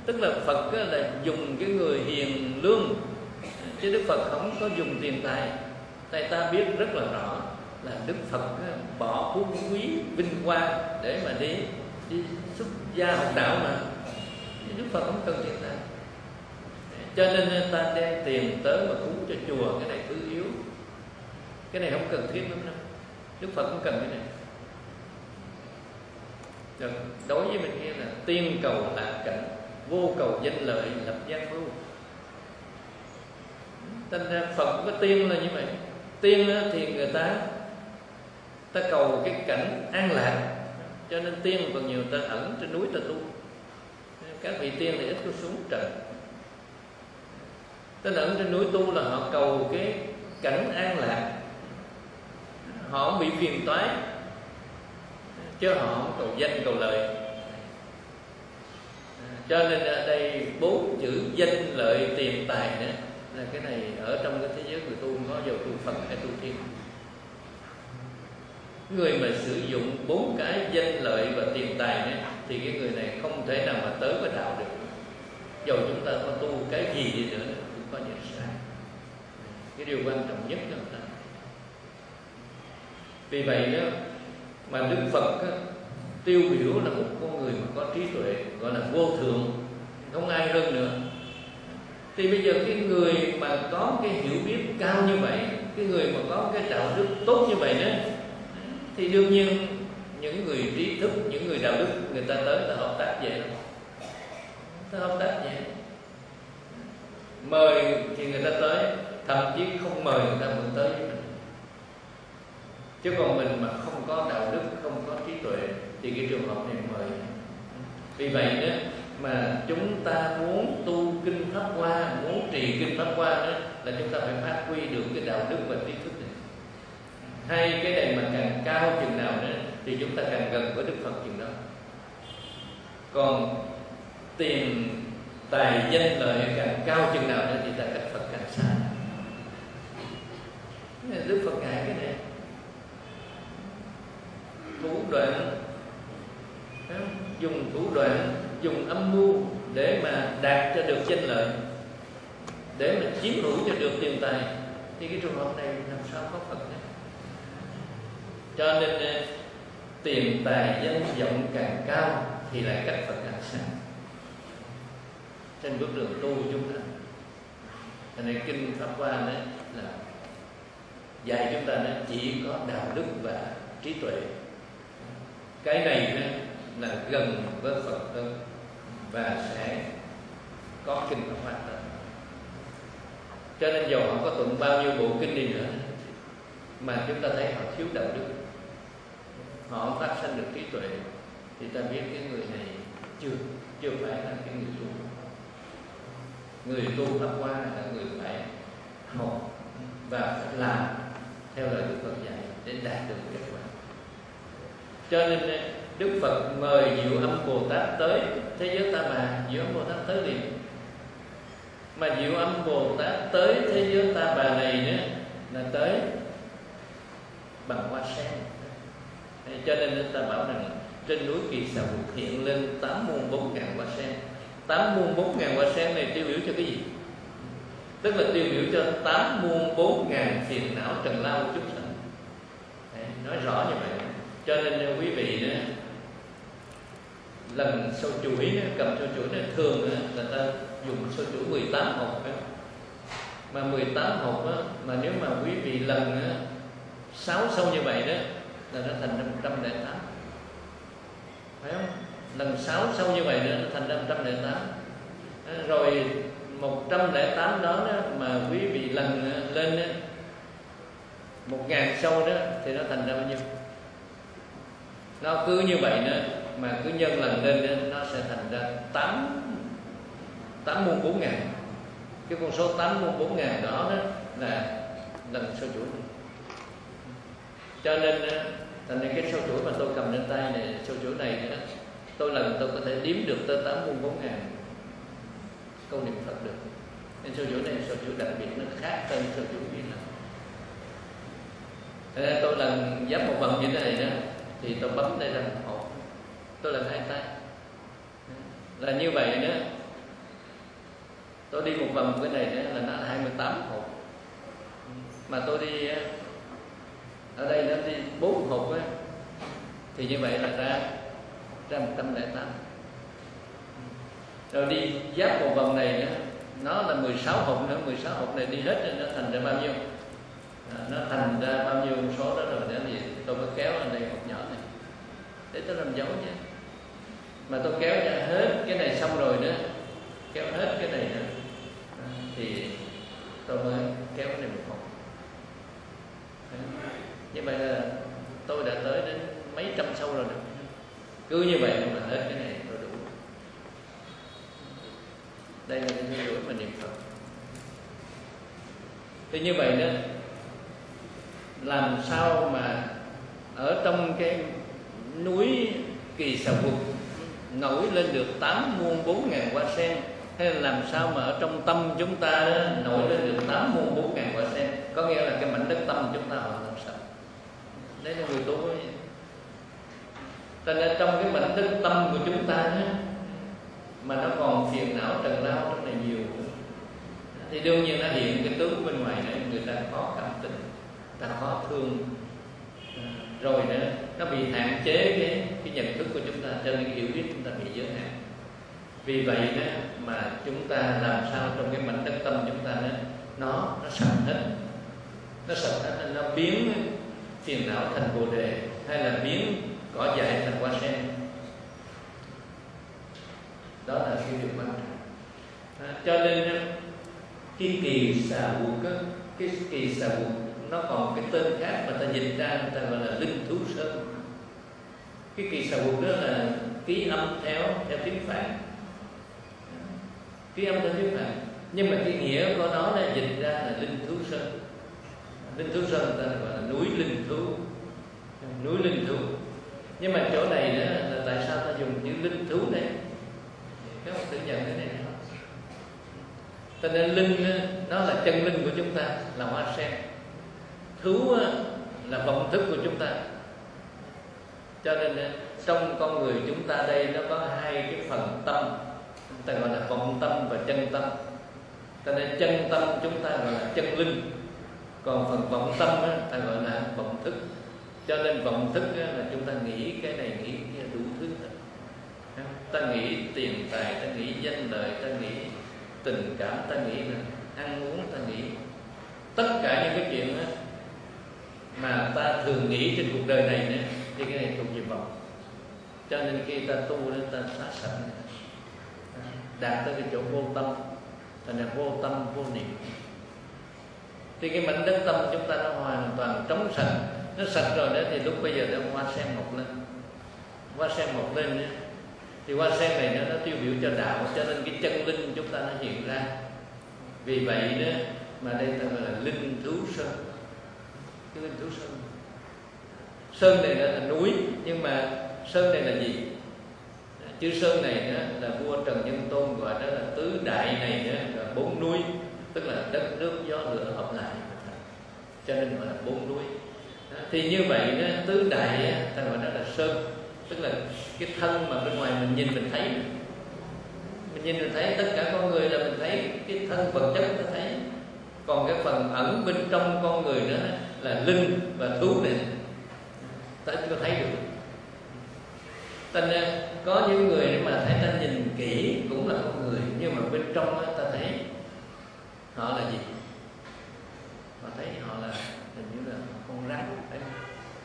Speaker 1: Tức là Phật là dùng cái người hiền lương, chứ Đức Phật không có dùng tiền tài. Tại ta biết rất là rõ là Đức Phật bỏ phú quý vinh quang để mà đi đi xuất gia học đạo mà. Đức Phật không cần tiền tài, cho nên ta đem tiền tới mà cúng cho chùa, cái này thứ yếu, cái này không cần thiết lắm đâu. Đức Phật không cần cái này. Rồi, đối với mình kia là tiên cầu lạc cảnh, vô cầu danh lợi lập gian mưu. Thành ra Phật với tiên là như vậy. Tiên thì người ta ta cầu cái cảnh an lạc, cho nên tiên còn nhiều ta ẩn trên núi ta tu. Các vị tiên thì ít có xuống trời. Ta ẩn trên núi tu là họ cầu cái cảnh an lạc, họ không bị phiền toái, chứ họ không cầu danh cầu lợi. Cho nên ở đây bốn chữ danh lợi tiền tài nữa là cái này ở trong cái thế giới người tu không có dầu tu Phật hay tu Thiên. Người mà sử dụng bốn cái danh lợi và tiền tài nữa, thì cái người này không thể nào mà tới với đạo được. Dầu chúng ta có tu cái gì đi nữa cũng có nhận sai. Cái điều quan trọng nhất cho người ta. Vì vậy đó mà Đức Phật đó, tiêu biểu là một con người mà có trí tuệ, gọi là vô thượng, không ai hơn nữa. Thì bây giờ cái người mà có cái hiểu biết cao như vậy, cái người mà có cái đạo đức tốt như vậy đó, thì đương nhiên những người trí thức, những người đạo đức, người ta tới ta hợp tác dễ lắm. Ta hợp tác dễ. Mời thì người ta tới, thậm chí không mời người ta vẫn tới với mình. Chứ còn mình mà không có đạo đức, không có trí tuệ thì cái trường hợp này mời. Vì vậy đó mà chúng ta muốn tu kinh Pháp Hoa, muốn trì kinh Pháp Hoa đó, là chúng ta phải phát huy được cái đạo đức và trí thức này. Hai cái này mà càng cao chừng nào nữa thì chúng ta càng gần với Đức Phật chừng đó. Còn tiền tài danh lợi càng cao chừng nào nữa thì ta cách Phật càng xa. Đức Phật ngại cái này. Thủ đoạn, dùng thủ đoạn, dùng âm mưu để mà đạt cho được danh lợi, để mà chiếm hữu cho được tiền tài, thì cái trường hợp này làm sao có Phật nữa. Cho nên tiền tài danh vọng càng cao thì lại cách Phật càng xa. Trên bước đường tu chúng ta, thành này kinh Pháp Hoa đó là dạy chúng ta nó chỉ có đạo đức và trí tuệ. Cái này đó là gần với Phật hơn và sẽ có kinh Pháp Hoa hơn. Cho nên dầu họ có tụng bao nhiêu bộ kinh đi nữa mà chúng ta thấy họ thiếu đạo đức, họ không phát sinh được trí tuệ, thì ta biết cái người này chưa chưa phải là cái người tu. Người tu Pháp Hoa là người phải học và phải làm theo lời Đức Phật dạy để đạt được kết quả. Cho nên Đức Phật mời Diệu Âm Bồ Tát tới thế giới Ta Bà, Diệu Âm Bồ Tát tới liền. Mà Diệu Âm Bồ Tát tới thế giới Ta Bà này nữa là tới bằng hoa sen. Cho nên ta bảo rằng trên núi Kỳ Sầu hiện lên tám muôn bốn ngàn hoa sen. Tám muôn bốn ngàn hoa sen này tiêu biểu cho cái gì? Tức là tiêu biểu cho tám muôn bốn ngàn phiền não trần lao chúng sanh. Nói rõ như vậy. Cho nên quý vị nữa, lần sâu chuỗi nữa, cầm sâu chuỗi này thường nữa, người ta dùng sâu chuỗi mười tám hộp đó. Mà mười tám hộp đó, mà nếu mà quý vị lần sáu sâu như vậy đó là nó thành ra một trăm lẻ tám, phải không? Lần sáu sâu như vậy nữa nó thành ra một trăm lẻ tám. Rồi một trăm lẻ tám đó, đó mà quý vị lần lên đó, một ngàn sâu đó thì nó thành ra bao nhiêu? Nó cứ như vậy nữa mà cứ nhân lần lên đó, nó sẽ thành ra tám tám muôn bốn ngàn. Cái con số tám muôn bốn ngàn đó, đó là lần sâu chuỗi. Cho nên thành ra cái sâu chuỗi mà tôi cầm trên tay này, sâu chuỗi này nữa, tôi lần tôi có thể đếm được tới tám muôn bốn ngàn câu niệm Phật được. Nên sâu chuỗi này sâu chuỗi đặc biệt, nó khác hơn sâu chuỗi kia lắm. Thế nên tôi lần giáp một vần như thế này đó thì tôi bấm đây ra một hộp, tôi lần hai tay là như vậy đó. Tôi đi một vòng cái này là nó hai mươi tám hộp, mà tôi đi ở đây nó đi bốn hộp á, thì như vậy là ra ra một trăm lẻ tám. Rồi đi giáp một vòng này nữa, nó là mười sáu hộp nữa, mười sáu hộp này đi hết rồi, nó thành ra bao nhiêu? À, nó thành ra bao nhiêu số đó rồi nữa thì tôi mới kéo lên đây hộp nhỏ này để tôi làm dấu nha. Mà tôi kéo ra hết cái này xong rồi nữa, kéo hết cái này nữa, à, thì tôi mới kéo cái này một hộp. Như vậy là tôi đã tới đến mấy trăm sâu rồi đó. Cứ như vậy mà hết cái này tôi đủ. Đây là cái thứ đuổi mà niệm Phật. Thì như vậy đó, làm sao mà ở trong cái núi Kỳ Xà Quật nổi lên được tám muôn bốn ngàn hoa sen, hay là làm sao mà ở trong tâm chúng ta đó, nổi lên được tám muôn bốn ngàn hoa sen? Có nghĩa là cái mảnh đất tâm chúng ta họ làm sao? Đấy là người tu ấy. Cho nên trong cái mảnh đất tâm của chúng ta đó, mà nó còn phiền não trần lao trong này nhiều, thì đương nhiên nó hiện cái tướng bên ngoài này, người ta khó cảm tình, ta khó thương, rồi nữa nó bị hạn chế cái cái nhận thức của chúng ta, cho nên cái hiểu biết chúng ta bị giới hạn. Vì vậy đó mà chúng ta làm sao trong cái mảnh đất tâm chúng ta đó, nó nó sạch hết, nó sạch hết, nó biến phiền não thành bồ đề, hay là biến cỏ dại thành hoa sen. Đó là cái điều quan trọng. À, cho nên cái Kỳ Xà Quật, cái Kỳ Xà Quật nó còn cái tên khác mà ta dịch ra, người ta gọi là Linh Thú Sơn. Cái Kỳ Xà Quật đó là ký âm theo theo tiếng Phạn, ký âm theo tiếng Phạn, nhưng mà cái nghĩa của nó là dịch ra là Linh Thú Sơn. Linh Thú Sơn người ta gọi là núi linh thú, núi linh thú. Nhưng mà chỗ này nữa là tại sao ta dùng chữ linh thú này? Các bạn tự nhận cái này. Cho nên linh nó là chân linh của chúng ta, là hoa sen. Thú là vọng thức của chúng ta. Cho nên trong con người chúng ta đây nó có hai cái phần tâm, chúng ta gọi là vọng tâm và chân tâm. Cho nên chân tâm chúng ta gọi là chân linh, còn phần vọng tâm á, ta gọi là vọng thức. Cho nên vọng thức á, là chúng ta nghĩ cái này nghĩ cái đủ thứ hết. Ta nghĩ tiền tài, ta nghĩ danh lợi, ta nghĩ tình cảm, ta nghĩ là ăn uống, ta nghĩ tất cả những cái chuyện đó mà ta thường nghĩ trên cuộc đời này nữa, thì cái này thuộc về vọng. Cho nên khi ta tu đó, ta xả sạch, đạt tới cái chỗ vô tâm, thành là vô tâm vô niệm. Thì cái mảnh đất tâm chúng ta nó hoàn toàn trống sạch, nó sạch rồi đó, thì lúc bây giờ nó hoa sen mọc lên, hoa sen mọc lên nữa. Thì hoa sen này nó, nó tiêu biểu cho đạo, cho nên cái chân linh chúng ta nó hiện ra. Vì vậy đó mà đây ta gọi là Linh Thú Sơn. Cái Linh Thú Sơn, sơn này là núi, nhưng mà sơn này là gì? Chữ sơn này đó là vua Trần Nhân Tôn gọi đó là tứ đại này đó là bốn núi, tức là đất nước gió lửa hợp lại, cho nên gọi là bốn núi. Thì như vậy đó, tứ đại ta gọi đó là sơn, tức là cái thân mà bên ngoài mình nhìn mình thấy, mình nhìn mình thấy tất cả con người là mình thấy cái thân vật chất ta thấy, còn cái phần ẩn bên trong con người đó là linh và thú này ta chưa thấy được. Thành ra có những người mà thấy ta nhìn kỹ cũng là con người, nhưng mà bên trong đó, ta thấy họ là gì? Họ thấy họ là hình như là con rắn, thấy không?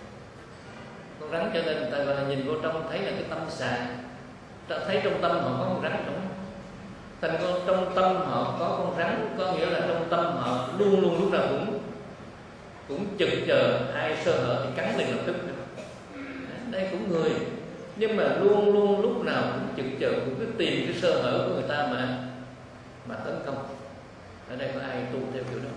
Speaker 1: Con rắn, cho nên người ta gọi là nhìn vô trong thấy là cái tâm xà. Ta thấy trong tâm họ có con rắn đúng không? Thành ra trong tâm họ có con rắn, có nghĩa là trong tâm họ luôn luôn lúc nào cũng cũng chực chờ ai sơ hở thì cắn liền lập tức. Đây cũng người, nhưng mà luôn luôn lúc nào cũng chực chờ, cũng cứ tìm cái sơ hở của người ta mà mà tấn công. Ở đây có ai tu theo kiểu đó?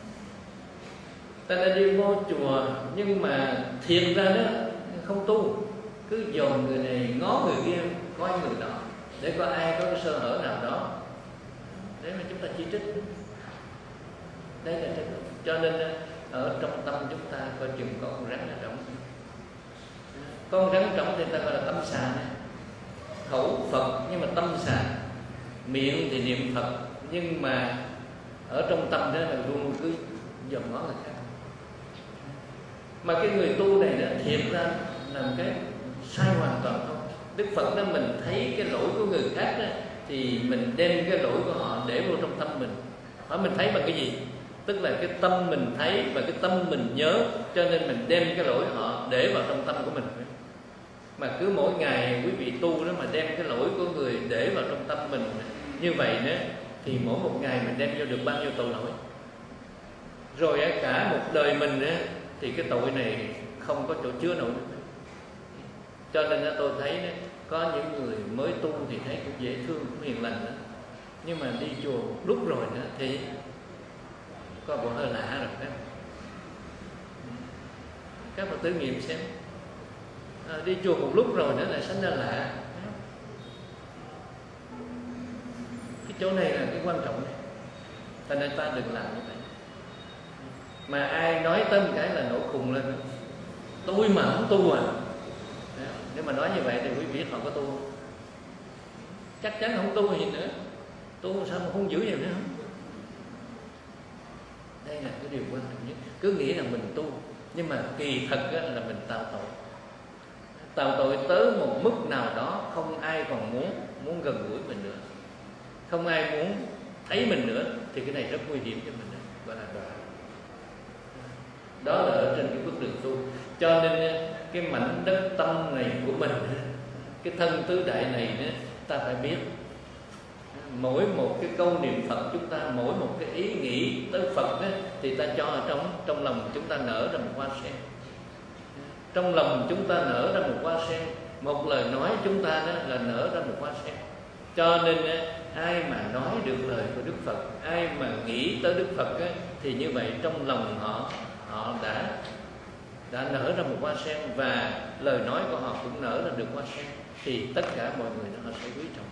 Speaker 1: Ta đã đi vô chùa nhưng mà thiệt ra đó không tu, cứ dồn người này ngó người kia, coi người đó để có ai có cái sơ hở nào đó để mà chúng ta chỉ trích. Đây là trách. Cho nên ở trong tâm chúng ta coi chừng có con rắn ở trong. Con rắn trong thì ta gọi là tâm xà này. Khẩu Phật nhưng mà tâm xà, miệng thì niệm Phật nhưng mà ở trong tâm đó là luôn cứ dòm ngó người khác. Mà cái người tu này đó thiệt ra làm cái sai hoàn toàn không. Đức Phật đó, mình thấy cái lỗi của người khác đó, thì mình đem cái lỗi của họ để vô trong tâm mình. Hỏi mình thấy bằng cái gì? Tức là cái tâm mình thấy và cái tâm mình nhớ, cho nên mình đem cái lỗi họ để vào trong tâm của mình. Mà cứ mỗi ngày quý vị tu đó mà đem cái lỗi của người để vào trong tâm mình như vậy đó, thì mỗi một ngày mình đem vô được bao nhiêu tội lỗi. Rồi cả một đời mình đó, thì cái tội này không có chỗ chứa nổi. Cho nên tôi thấy đó, có những người mới tu thì thấy cũng dễ thương, cũng hiền lành đó. Nhưng mà đi chùa lúc rồi đó, thì có bộ hơi lạ rồi đó. Các Phật tử nghiệm xem, à, đi chùa một lúc rồi nữa lại sanh ra lạ. Cái chỗ này là cái quan trọng này. Thành nên ta đừng làm như vậy. Mà ai nói tới một cái là nổ khùng lên đó. Tôi mà không tu à. Nếu mà nói như vậy thì quý vị biết họ có tu không? Chắc chắn không tu gì nữa. Tu sao mà không giữ gì nữa không? Đây là cái điều quan trọng nhất. Cứ nghĩ là mình tu, nhưng mà kỳ thật là mình tạo tội. Tạo tội tới một mức nào đó, không ai còn muốn muốn gần gũi mình nữa, không ai muốn thấy mình nữa, thì cái này rất nguy hiểm cho mình, gọi là đọa. Đó là ở trên cái bước đường tu. Cho nên cái mảnh đất tâm này của mình, cái thân tứ đại này ta phải biết. Mỗi một cái câu niệm Phật chúng ta, mỗi một cái ý nghĩ tới Phật ấy, thì ta cho ở trong trong lòng chúng ta nở ra một hoa sen. Trong lòng chúng ta nở ra một hoa sen, một lời nói chúng ta đó là nở ra một hoa sen. Cho nên ai mà nói được lời của Đức Phật, ai mà nghĩ tới Đức Phật ấy, thì như vậy trong lòng họ họ đã đã nở ra một hoa sen, và lời nói của họ cũng nở ra được hoa sen, thì tất cả mọi người họ sẽ quý trọng.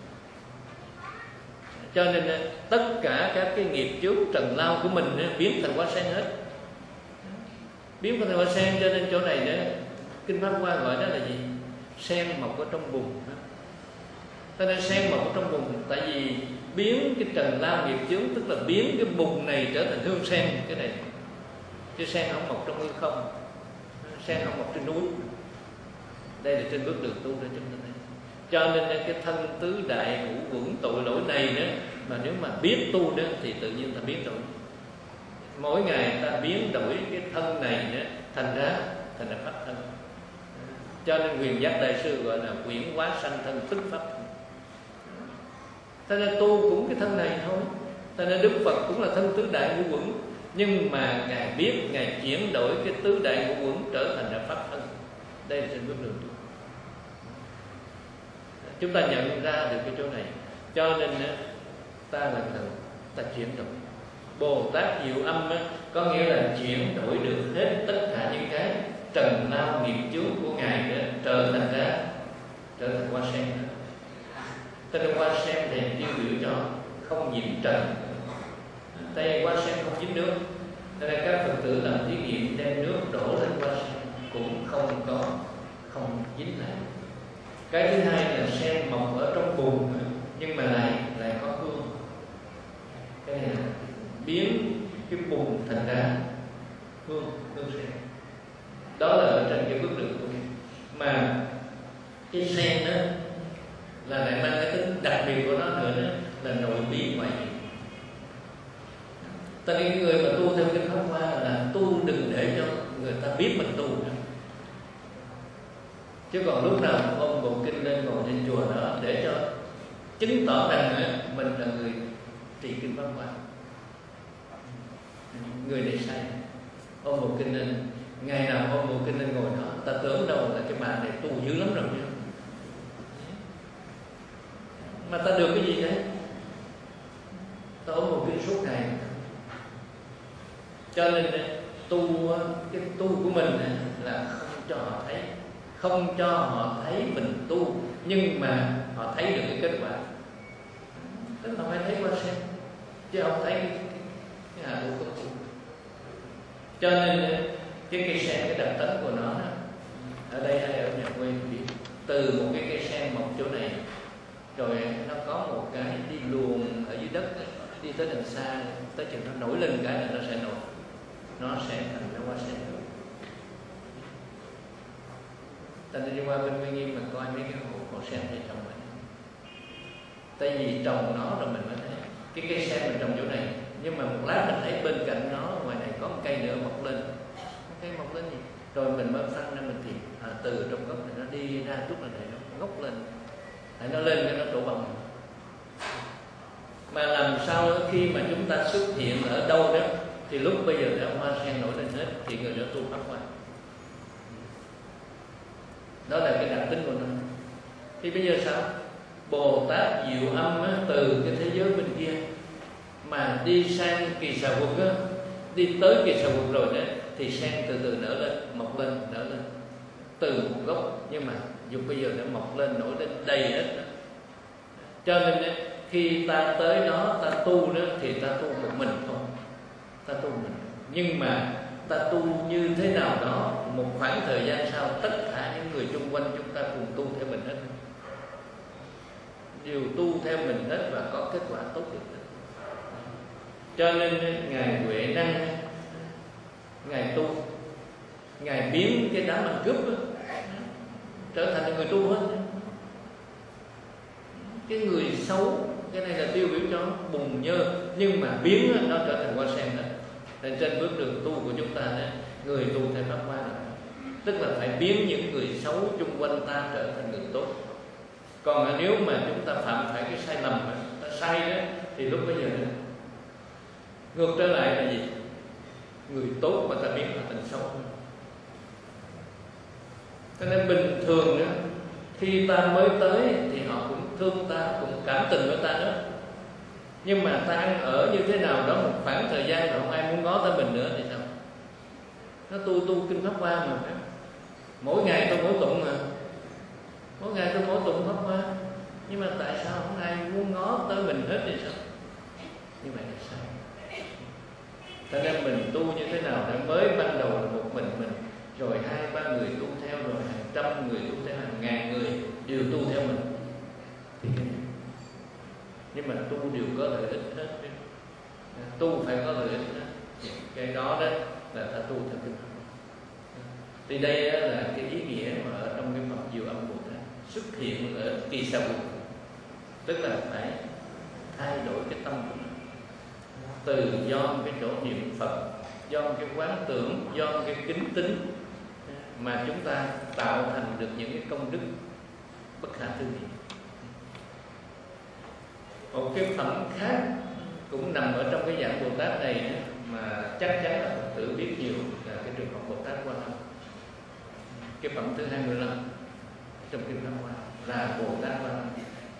Speaker 1: Cho nên tất cả các cái nghiệp chướng trần lao của mình biến thành hoa sen hết, biến thành hoa sen. Cho nên chỗ này đó, Kinh Pháp Hoa gọi đó là gì? Sen mọc ở trong bùn. Cho nên sen mọc ở trong bùn, tại vì biến cái trần lao nghiệp chướng, tức là biến cái bùn này trở thành hương sen cái này. Chứ sen không mọc trong hư không, sen không mọc trên núi. Đây là trên bước đường tu để chúng ta thấy. Cho nên cái thân tứ đại ngũ uẩn tội lỗi này nữa, mà nếu mà biết tu đó thì tự nhiên ta biến đổi. Mỗi ngày ta biến đổi cái thân này nữa, thành ra thành ra pháp thân. Cho nên Huyền Giác Đại Sư gọi là quyển hóa sanh thân tức pháp thân. Thế nên tu cũng cái thân này thôi. Thế nên Đức Phật cũng là thân tứ đại ngũ uẩn, nhưng mà Ngài biết, Ngài chuyển đổi cái tứ đại ngũ uẩn trở thành ra pháp thân. Đây là trên bước đường tu. Chúng ta nhận ra được cái chỗ này. Cho nên ta lần lần ta chuyển đổi. Bồ Tát Diệu Âm có nghĩa là chuyển đổi được hết tất cả những cái trần lao nghiệp chướng của Ngài để trở thành ra trở thành hoa sen. Thế nên hoa sen thì tiêu biểu cho không nhiễm trần. Tay hoa sen không dính nước. Thế nên các Phật tử làm thí nghiệm đem nước đổ lên hoa sen cũng không có không dính lại. Cái thứ hai là sen mọc ở trong bùn nhưng mà lại lại có hương. Cái này là biến cái bùn thành ra hương hương sen. Đó là ở trên cái bước đường của mình. Mà cái sen đó là lại mang cái tính đặc biệt của nó nữa đó, là nội bí ngoại hiện. Tại vì người mà tu theo Kinh Pháp Hoa là tu đừng để cho người ta biết mình tu nữa. Chứ còn lúc nào ôm bộ kinh lên ngồi trên chùa đó để cho chứng tỏ rằng mình là người trì Kinh Pháp Hoa, người này sai. Ôm bộ kinh lên, ngày nào ôm bộ kinh lên ngồi đó, ta tưởng đâu là cái bà này tu dữ lắm rồi. Mà ta được cái gì đấy? Ta ôm bộ kinh suốt ngày. Cho nên tu, cái tu của mình là không cho họ thấy, không cho họ thấy mình tu, nhưng mà họ thấy được cái kết quả. Tức là phải thấy qua sen, chứ không thấy cái, cái hạt của công cụ. Cho nên cái cây sen, cái đặc tính của nó ở đây hay ở nhà quê thì từ một cái cây sen mọc chỗ này, rồi nó có một cái đi luồn ở dưới đất ấy, đi tới đằng xa, tới chừng nó nổi lên cái là nó sẽ nổi, nó sẽ thành cái hoa sen. Ta đi qua bên Nguyên Nghiêm mà coi mấy cái hồ, hồ sen hay trồng vậy. Tại vì trồng nó rồi mình mới thấy cái cây sen mình trồng chỗ này, nhưng mà một lát mình thấy bên cạnh nó ngoài này có một cây nữa mọc lên, một cây mọc lên gì, rồi mình mới phân ra mình tìm à, từ trong gốc này nó đi ra chút là này nó gốc lên, tại nó lên cái nó trổ bông. Mà làm sao đó, khi mà chúng ta xuất hiện ở đâu đó thì lúc bây giờ đã hoa sen nổi lên hết thì người đó tu pháp hoa. Đó là cái đặc tính của nó. Thì bây giờ sao? Bồ Tát Diệu Âm á, từ cái thế giới bên kia mà đi sang Kỳ Xà Vực á, đi tới Kỳ Xà Vực rồi đó thì sen từ từ nở lên, mọc lên, nở lên từ một gốc, nhưng mà dục bây giờ nó mọc lên, nổi lên đầy hết đó. Cho nên đó, khi ta tới đó ta tu đó thì ta tu một mình không, ta tu mình, nhưng mà ta tu như thế nào đó, một khoảng thời gian sau tất cả những người xung quanh chúng ta cùng tu theo mình hết, đều tu theo mình hết và có kết quả tốt được. Cho nên ngài Huệ Năng, ngài tu, ngài biến cái đám ăn cướp đó, trở thành người tu hết. Cái người xấu, cái này là tiêu biểu cho bùn nhơ, nhưng mà biến nó trở thành hoa sen hết. Nên trên bước đường tu của chúng ta đó, người tu theo pháp hoa này, tức là phải biến những người xấu chung quanh ta trở thành người tốt. Còn nếu mà chúng ta phạm phải cái sai lầm, ta sai đó, thì lúc bây giờ đó, ngược trở lại là gì? Người tốt mà ta biến thành xấu. Cho nên bình thường đó, khi ta mới tới thì họ cũng thương ta, cũng cảm tình với ta đó. Nhưng mà ta ăn ở như thế nào đó một khoảng thời gian rồi không ai muốn ngó tới mình nữa thì sao? Nó tu tu kinh pháp hoa mà, mỗi ngày tôi mỗi tụng mà, mỗi ngày tôi mỗi tụng pháp hoa, nhưng mà tại sao không ai muốn ngó tới mình hết thì sao? Như vậy là sao? Cho nên mình tu như thế nào để mới ban đầu là một mình mình, rồi hai ba người tu theo, rồi hàng trăm người tu theo, hàng ngàn người đều tu theo mình, thì nhưng mà tu đều có lợi ích hết. Tu phải có lợi ích hết. Cái đó đó là ta tu theo kinh. Thì đây là cái ý nghĩa mà ở trong cái Phật Diệu Âm Bồ Tát xuất hiện ở Kỳ Xà Vực, tức là phải thay đổi cái tâm của mình, từ do cái chỗ niệm Phật, do cái quán tưởng, do cái kính tín mà chúng ta tạo thành được những cái công đức bất khả tư nghị. Một cái phẩm khác cũng nằm ở trong cái dạng Bồ Tát này đó, mà chắc chắn là Phật tử biết nhiều, là cái trường hợp Bồ Tát Quan Âm. Cái phẩm thứ hai mươi lăm trong kinh Pháp Hoa là Bồ Tát Quan Âm.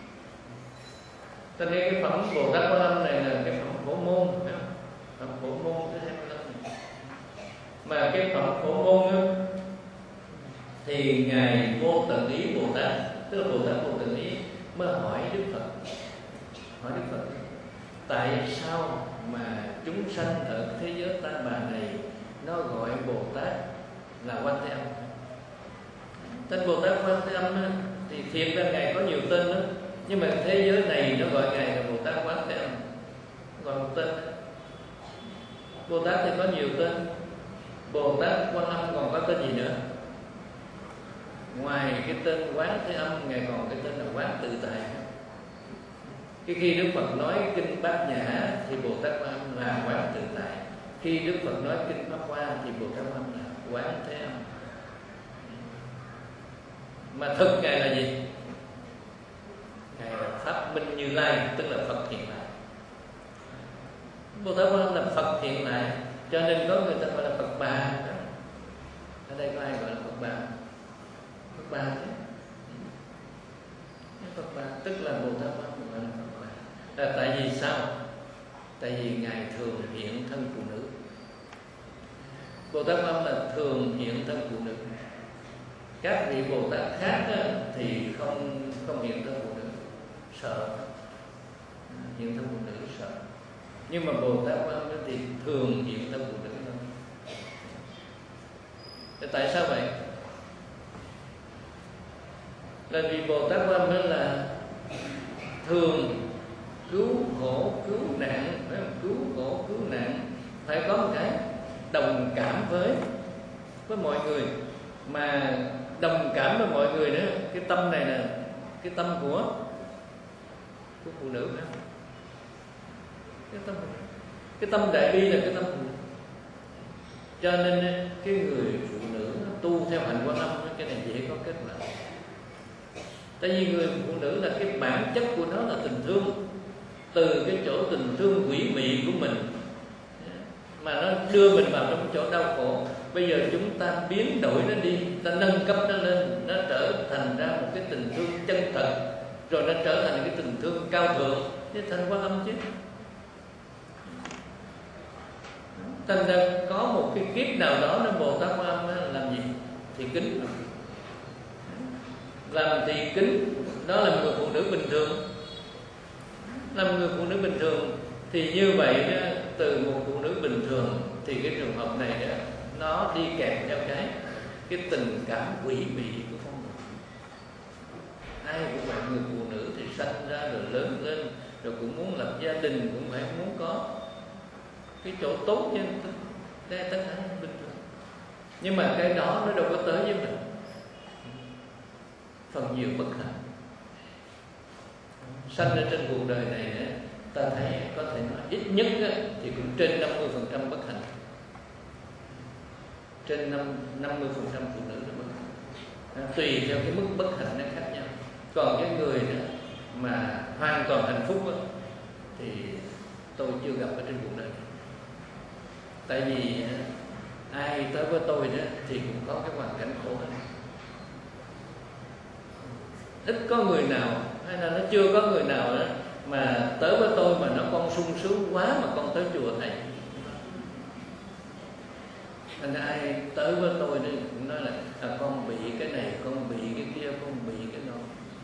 Speaker 1: Cho nên cái phẩm Bồ Tát Quan Âm này là cái phẩm phổ môn, phẩm phổ môn thứ hai mươi lăm này. Mà cái phẩm phổ môn đó, thì ngài Vô Tận Ý Bồ Tát, tức là Bồ Tát Vô Tận Ý mới hỏi Đức Phật, hỏi Đức Phật tại sao mà chúng sanh ở thế giới ta bà này nó gọi Bồ Tát là Quan Thế Âm. Tên Bồ Tát Quan Thế Âm thì thiệt ra ngài có nhiều tên đó, nhưng mà thế giới này nó gọi ngài là Bồ Tát Quán Thế Âm, gọi một tên. Bồ Tát thì có nhiều tên. Bồ Tát Quan Âm còn có tên gì nữa? Ngoài cái tên Quán Thế Âm, ngài còn cái tên là Quán Tự Tại. Cái khi Đức Phật nói kinh Bát Nhã thì Bồ Tát Quan Âm là Quán Tự Tại. Khi Đức Phật nói kinh Pháp Hoa thì Bồ Tát Quan Âm là Quán Thế Âm. Mà thực ngài là gì? Ngài là Pháp Minh Như Lai, tức là Phật hiện lại. Bồ Tát Quan Âm là Phật hiện lại, cho nên có người ta gọi là Phật Bà. Ở đây có ai gọi là Phật Bà? Phật Bà chứ. Phật Bà tức là Bồ Tát Quan Âm gọi là Phật Bà. Là tại vì sao? Tại vì ngài thường hiện thân phụ nữ. Bồ Tát Quan Âm là thường hiện thân phụ nữ. Các vị Bồ Tát khác á, thì không không hiện thân phụ nữ, sợ hiện thân phụ nữ sợ. Nhưng mà Bồ Tát Quan Âm thì thường hiện thân phụ nữ hơn. Thế tại sao vậy? Là vì Bồ Tát Quan Âm là thường cứu khổ cứu cứu nạn, phải không? Cứu khổ, cứu nạn, phải có một cái đồng cảm với với mọi người. Mà đồng cảm với mọi người nữa, cái tâm này là cái tâm của của phụ nữ, phải không? Cái tâm cái tâm đại bi là cái tâm phụ nữ. Cho nên cái người phụ nữ tu theo hạnh Quan Âm, cái này dễ có kết quả. Tại vì người phụ nữ là cái bản chất của nó là tình thương, từ cái chỗ tình thương quỷ mị của mình mà nó đưa mình vào trong chỗ đau khổ. Bây giờ chúng ta biến đổi nó đi, ta nâng cấp nó lên, nó trở thành ra một cái tình thương chân thật, rồi nó trở thành cái tình thương cao thượng, thế thành Quan Âm chứ. Thành ra có một cái kiếp nào đó nó Bồ Tát Quan Âm làm gì? Thị kính. Làm thị kính, đó là một người phụ nữ bình thường. Là một người phụ nữ bình thường thì như vậy đó, từ một phụ nữ bình thường thì cái trường hợp này đó, nó đi kèm theo cái cái tình cảm quỷ mị của con người. Ai cũng vậy, người phụ nữ thì sanh ra rồi lớn lên rồi cũng muốn lập gia đình, cũng phải muốn có cái chỗ tốt như đây, tất cả bình thường. Nhưng mà cái đó nó đâu có tới với mình, phần nhiều bất hạnh. Sanh ở trên cuộc đời này nữa, ta thấy có thể nói ít nhất thì cũng trên năm mươi phần trăm bất hạnh. Trên năm mươi phần trăm phụ nữ là bất hạnh. Tùy theo cái mức bất hạnh nó khác nhau. Còn cái người nữa mà hoàn toàn hạnh phúc đó, thì tôi chưa gặp ở trên cuộc đời. Tại vì ai tới với tôi đó thì cũng có cái hoàn cảnh khổ hơn. Ít có người nào, hay là nó chưa có người nào đó mà tới với tôi mà nó con sung sướng quá mà con tới chùa thầy. Nên ai tới với tôi thì cũng nói là à, con bị cái này, con bị cái kia, con bị cái đó.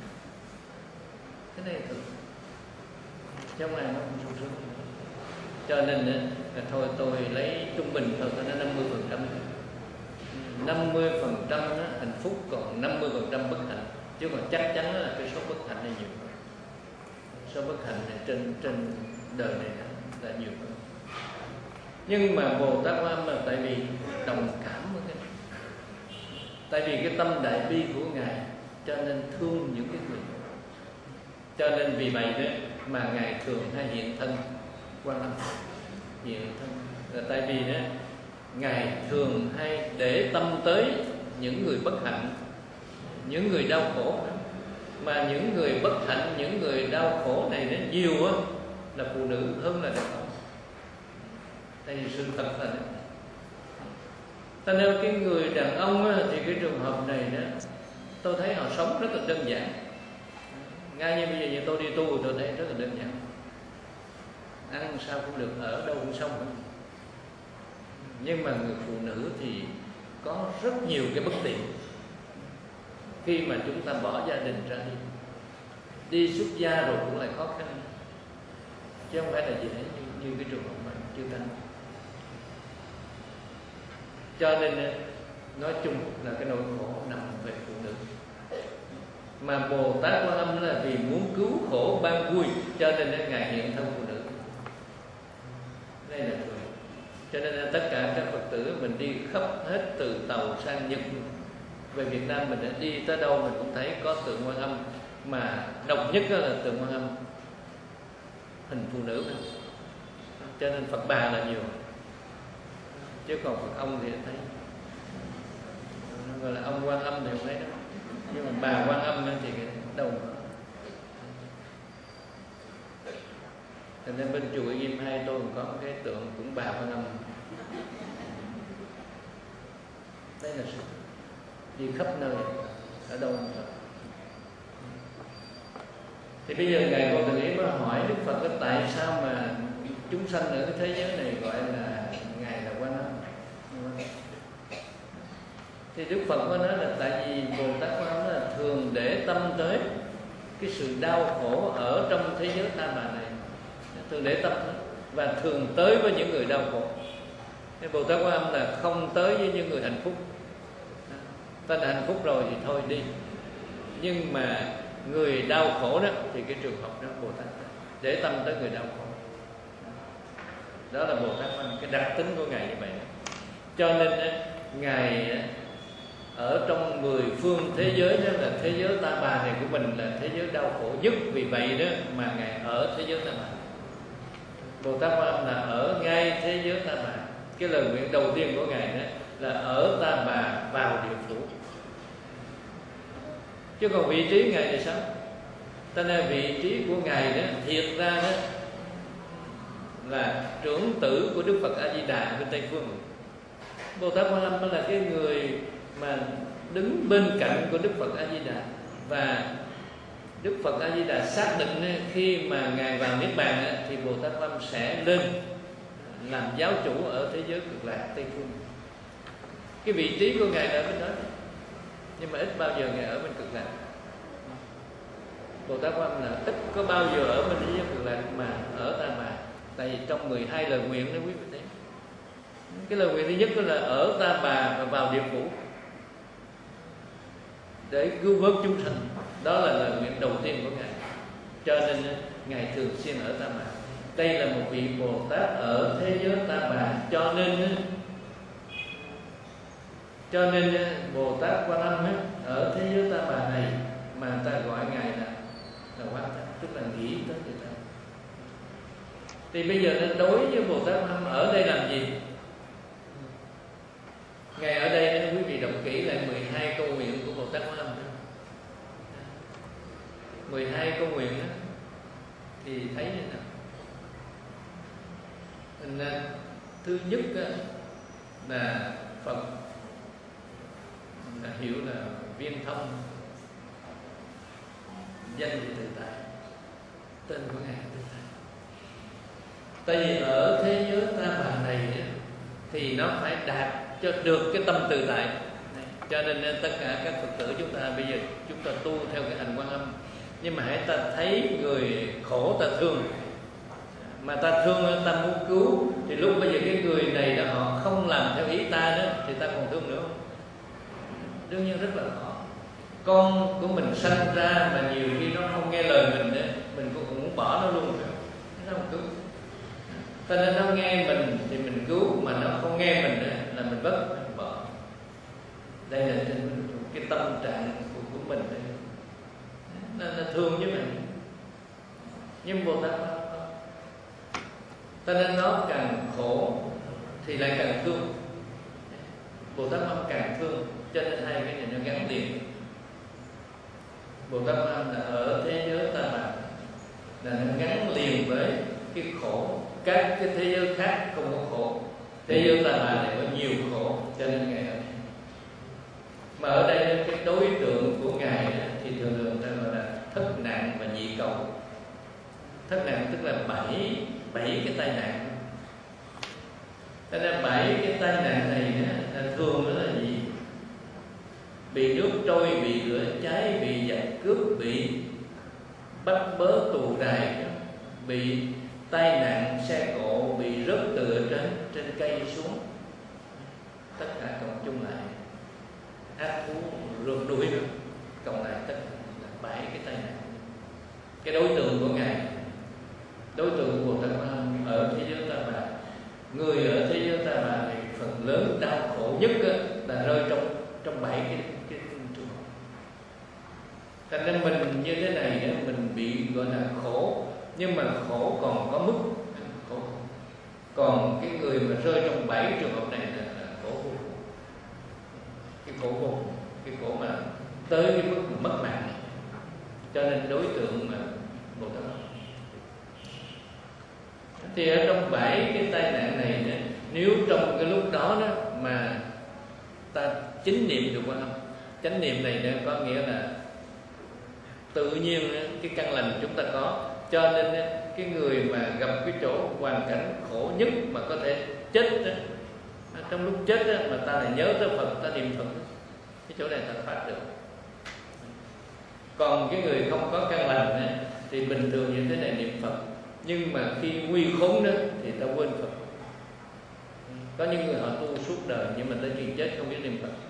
Speaker 1: Cái này thực trong này nó không sung sướng. Cho nên là thôi tôi lấy trung bình thôi, nó năm mươi phần trăm. năm mươi phần trăm hạnh phúc, còn năm mươi phần trăm bất hạnh. Chứ còn chắc chắn là cái số bất hạnh này nhiều hơn. Số bất hạnh này trên trên đời này là nhiều hơn. Nhưng mà Bồ Tát Quan Âm là tại vì đồng cảm với cái, tại vì cái tâm đại bi của Ngài cho nên thương những cái người. Cho nên vì vậy đó mà Ngài thường hay hiện thân Quan Âm, hiện thân là tại vì đó Ngài thường hay để tâm tới những người bất hạnh, những người đau khổ. Mà những người bất hạnh, những người đau khổ này nó nhiều á, là phụ nữ hơn là đàn ông. Đây là sự thật là đấy. Cho nên cái người đàn ông á, thì cái trường hợp này đó, tôi thấy họ sống rất là đơn giản. Ngay như bây giờ như tôi đi tu, tôi thấy rất là đơn giản. Ăn sao cũng được, ở đâu cũng xong. Nhưng mà người phụ nữ thì có rất nhiều cái bất tiện khi mà chúng ta bỏ gia đình ra đi, đi xuất gia rồi cũng lại khó khăn, chứ không phải là dễ như, như cái trường hợp mà chưa thành. Cho nên nói chung là cái nỗi khổ nằm về phụ nữ. Mà Bồ Tát Quan Âm là vì muốn cứu khổ ban vui, cho nên Ngài hiện thân phụ nữ. Đây là thường. Cho nên là tất cả các Phật tử mình đi khắp hết từ Tàu sang Nhật, về Việt Nam mình đã đi tới đâu mình cũng thấy có tượng Quan Âm. Mà độc nhất là tượng Quan Âm hình phụ nữ. Cho nên Phật bà là nhiều, chứ còn Phật ông thì thấy gọi là ông Quan Âm thì không thấy đó. Nhưng mà bà Quan Âm thì đâu. Cho nên bên chùa Nghiêm Hai tôi còn có cái tượng cũng bà Quan Âm. Đây là sự đi khắp nơi, ở đâu cũng vậy. Thì bây giờ Ngài Vô Thường Ý mới hỏi Đức Phật là tại sao mà chúng sanh ở cái thế giới này gọi là Ngài là Quan Âm. Thì Đức Phật có nói là tại vì Bồ Tát Quan Âm là thường để tâm tới cái sự đau khổ ở trong thế giới ta bà này, thường để tâm và thường tới với những người đau khổ. Nên Bồ Tát Quan Âm là không tới với những người hạnh phúc. Ta đã hạnh phúc rồi thì thôi đi. Nhưng mà người đau khổ đó thì cái trường hợp đó Bồ Tát để tâm tới người đau khổ. Đó là Bồ Tát Quan Âm, cái đặc tính của ngài như vậy. Cho nên ngài ở trong mười phương thế giới đó là thế giới Ta Bà này của mình là thế giới đau khổ nhất. Vì vậy đó mà ngài ở thế giới Ta Bà. Bồ Tát Quan Âm là ở ngay thế giới Ta Bà. Cái lời nguyện đầu tiên của ngài đó là ở Ta Bà vào địa phủ. Chứ còn vị trí ngài thì sao? Cho nên vị trí của ngài đó thiệt ra đó là trưởng tử của Đức Phật A Di Đà bên Tây Phương. Bồ Tát Quan Âm là cái người mà đứng bên cạnh của Đức Phật A Di Đà, và Đức Phật A Di Đà xác định khi mà ngài vào niết bàn thì Bồ Tát Quan Âm sẽ lên làm giáo chủ ở thế giới Cực Lạc Tây Phương. Cái vị trí của ngài là ở bên đó, nhưng mà ít bao giờ ngài ở bên Cực Lạc. Bồ Tát Quan Âm là ít có bao giờ ở bên thế giới Cực Lạc mà ở Ta Bà. Tại vì trong mười hai lời nguyện đó quý vị thấy, cái lời nguyện thứ nhất đó là ở Ta Bà và vào địa phủ để cứu vớt chúng sanh. Đó là lời nguyện đầu tiên của ngài. Cho nên ngài thường xuyên ở Ta Bà. Đây là một vị Bồ Tát ở thế giới Ta Bà. Cho nên cho nên Bồ Tát Quan Âm ở thế giới Ta Bà này mà ta gọi ngài là là Quan Âm, tức là nghĩ tới người ta. Thì bây giờ đối với Bồ Tát Quan Âm ở đây làm gì? Ngài ở đây quý vị đọc kỹ lại mười hai câu nguyện của Bồ Tát Quan Âm. mười hai câu nguyện đó, thì thấy như nào? Nên, thứ nhất đó, là Phật là hiểu là viên thông, danh thì tự tại, tên của ngài tự tại. Tại vì ở thế giới Ta Bà này thì nó phải đạt cho được cái tâm tự tại. Cho nên tất cả các Phật tử chúng ta bây giờ chúng ta tu theo cái hành Quan Âm, nhưng mà hãy ta thấy người khổ ta thương, mà ta thương ta muốn cứu, thì lúc bây giờ cái người này đó họ không làm theo ý ta đó, thì ta còn thương nữa không? Đương nhiên rất là khó. Con của mình sanh ra mà nhiều khi nó không nghe lời mình đó, mình cũng muốn bỏ nó luôn, nó không cứu. Cho nên nó nghe mình thì mình cứu, mà nó không nghe mình đó, là mình vất bỏ. Đây là cái tâm trạng của, của mình đây. Nó, nó thương với mình. Nhưng Bồ Tát không. Cho nên nó càng khổ thì lại càng thương. Bồ Tát không càng thương, cho nên hai cái này nó gắn liền. Bồ Tát Quan là ở thế giới Ta Bà, là nó gắn liền với cái khổ. Các cái thế giới khác không có khổ, thế giới Ta Bà này có nhiều khổ, cho nên ngài ở đây. Mà ở đây cái đối tượng của ngài thì thường thường ta gọi là thất nạn và nhị cầu. Thất nạn tức là bảy bảy cái tai nạn. Cho nên bảy cái tai nạn này là thường đó là gì? Bị nước trôi, bị lửa cháy, bị giặc cướp, bị bắt bớ tù đày, bị tai nạn xe cộ, bị rớt từ ở trên trên cây xuống. Tất cả cộng chung lại ác thú rượt đuổi nữa, cộng lại tất cả là bảy cái tai nạn. Cái đối tượng của ngài, đối tượng của Bồ Tát Quan Âm ở thế giới Ta Bà, người ở thế giới Ta Bà này phần lớn đau khổ nhất là rơi trong trong bảy cái cái trường hợp. Thành nên mình như thế này mình bị gọi là khổ, nhưng mà khổ còn có mức khổ. Còn cái người mà rơi trong bảy trường hợp này là, là khổ vô cùng. Cái khổ vô cùng, cái khổ mà tới cái mức mất mạng. Cho nên đối tượng mà Bồ Tát thì ở trong bảy cái tai nạn này, nếu trong cái lúc đó, đó mà ta chính niệm được Quan Âm, chánh niệm này đó có nghĩa là tự nhiên cái căn lành chúng ta có. Cho nên cái người mà gặp cái chỗ hoàn cảnh khổ nhất mà có thể chết đó, trong lúc chết đó, mà ta lại nhớ tới Phật, ta niệm Phật, cái chỗ này ta thoát được. Còn cái người không có căn lành đó, thì bình thường như thế này niệm Phật, nhưng mà khi nguy khốn đó thì ta quên Phật. Có những người họ tu suốt đời nhưng mà tới khi chết không biết niệm Phật.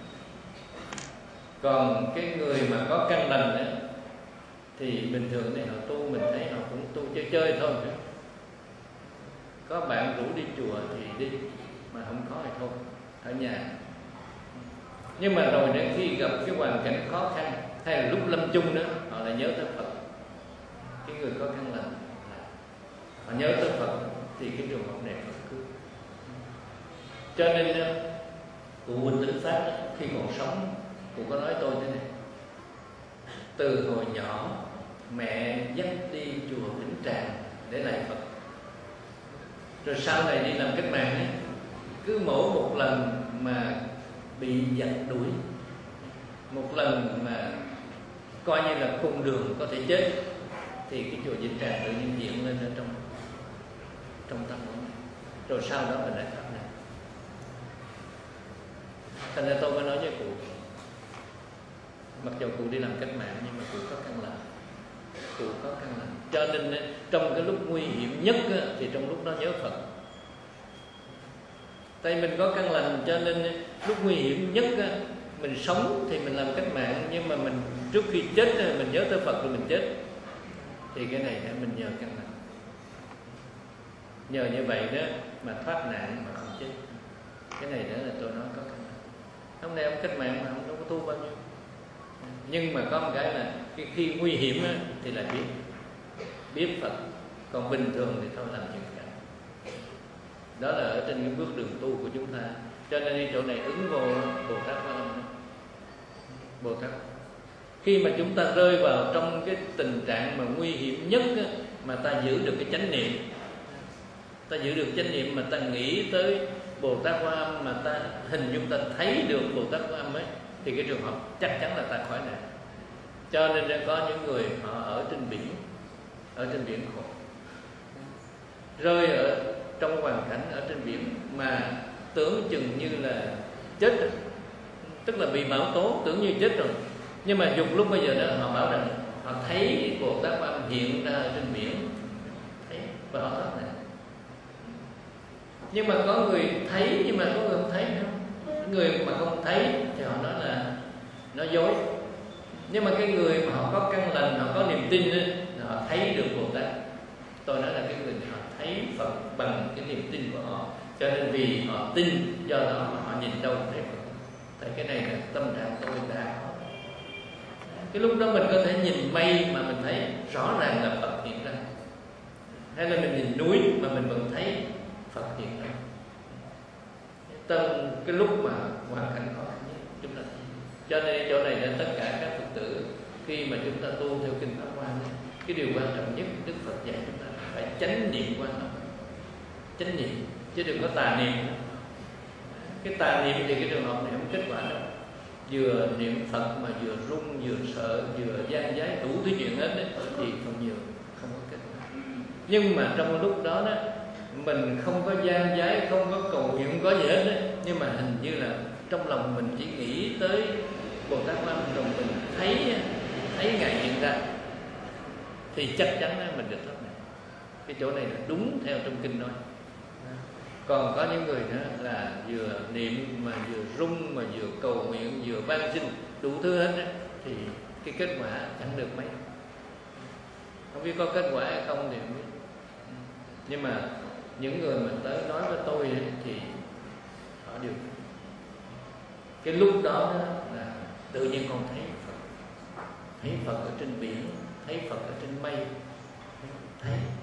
Speaker 1: Còn cái người mà có căn lành đó thì bình thường này họ tu, mình thấy họ cũng tu chơi chơi thôi. Có bạn rủ đi chùa thì đi, mà không có thì thôi, ở nhà. Nhưng mà rồi đến khi gặp cái hoàn cảnh khó khăn hay là lúc lâm chung đó, họ lại nhớ tới Phật. Cái người có căn lành họ nhớ tới Phật thì cái trường hợp này Phật cứu. Cho nên cụ Huỳnh Tĩnh Phát khi còn sống, cụ có nói tôi thế này: từ hồi nhỏ mẹ dắt đi chùa Vĩnh Tràng để lạy Phật, rồi sau này đi làm cách mạng ấy, cứ mỗi một lần mà bị giặc đuổi, một lần mà coi như là cùng đường có thể chết, thì cái chùa Vĩnh Tràng tự nhiên hiện lên ở trong trong tâm của mình, rồi sau đó mình lại thoát nạn. Thành ra tôi mới nói với cụ, mặc dù cụ đi làm cách mạng nhưng mà cụ có căn lành, cụ có căn lành, cho nên trong cái lúc nguy hiểm nhất thì trong lúc đó nhớ Phật. Tại mình có căn lành cho nên lúc nguy hiểm nhất mình sống thì mình làm cách mạng, nhưng mà mình trước khi chết mình nhớ tới Phật rồi mình chết, thì cái này mình nhờ căn lành. Nhờ như vậy đó mà thoát nạn mà không chết. Cái này nữa là tôi nói có căn lành. Hôm nay ông cách mạng mà ông đâu có tu bao nhiêu, nhưng mà có một cái là cái khi nguy hiểm á, thì lại biết biết Phật, còn bình thường thì thôi làm chuyện cả. Đó là ở trên cái bước đường tu của chúng ta. Cho nên đi chỗ này ứng vô Bồ Tát Quan Âm. Bồ Tát khi mà chúng ta rơi vào trong cái tình trạng mà nguy hiểm nhất á, mà ta giữ được cái chánh niệm, ta giữ được chánh niệm mà ta nghĩ tới Bồ Tát Quan Âm, mà ta hình dung ta thấy được Bồ Tát Quan Âm ấy, thì cái trường hợp chắc chắn là ta khỏi nạn. Cho nên có những người họ ở trên biển, ở trên biển khổ, rơi ở trong hoàn cảnh ở trên biển mà tưởng chừng như là chết rồi, tức là bị bão tố, tưởng như chết rồi. Nhưng mà dùng lúc bây giờ đó họ bảo rằng họ thấy Bồ Tát Quan Âm hiện ra ở trên biển, thấy và họ thoát nạn. Nhưng mà có người thấy nhưng mà có người không thấy nữa. Người mà không thấy thì họ nói là nói dối. Nhưng mà cái người mà họ có căn lành, họ có niềm tin đó, họ thấy được Bồ Tát. Tôi nói là cái người họ thấy Phật bằng cái niềm tin của họ. Cho nên vì họ tin, do đó mà họ nhìn đâu thấy Phật. Tại cái này là tâm trạng tôi đã có. Cái lúc đó mình có thể nhìn mây mà mình thấy rõ ràng là Phật hiện ra, hay là mình nhìn núi mà mình vẫn thấy Phật hiện ra. Trong cái lúc mà hoàn cảnh khó khăn nhất chúng ta thấy. Cho nên chỗ này là tất cả các Phật tử khi mà chúng ta tu theo kinh Pháp Hoa, cái điều quan trọng nhất Đức Phật dạy chúng ta phải chánh niệm quan trọng, chánh niệm chứ đừng có tà niệm. Cái tà niệm thì cái trường hợp này không kết quả đâu, vừa niệm Phật mà vừa run, vừa sợ, vừa gian dái, đủ thứ chuyện hết đấy, thì không nhiều, không có kết quả. Nhưng mà trong lúc đó đó mình không có gian dái, không có cầu nguyện, không có gì hết đấy, nhưng mà hình như là trong lòng mình chỉ nghĩ tới Bồ Tát Quan Âm, rồi mình thấy thấy Ngài hiện ra, thì chắc chắn mình được thoát nạn. Cái chỗ này là đúng theo trong kinh nói. Còn có những người nữa là vừa niệm mà vừa rung, mà vừa cầu nguyện, vừa van xin đủ thứ hết đó, thì cái kết quả chẳng được mấy. Không biết có kết quả hay không thì không biết. Nhưng mà những người mà tới nói với tôi ấy, thì họ đều cái lúc đó là tự nhiên con thấy Phật, thấy Phật ở trên biển, thấy Phật ở trên mây, thấy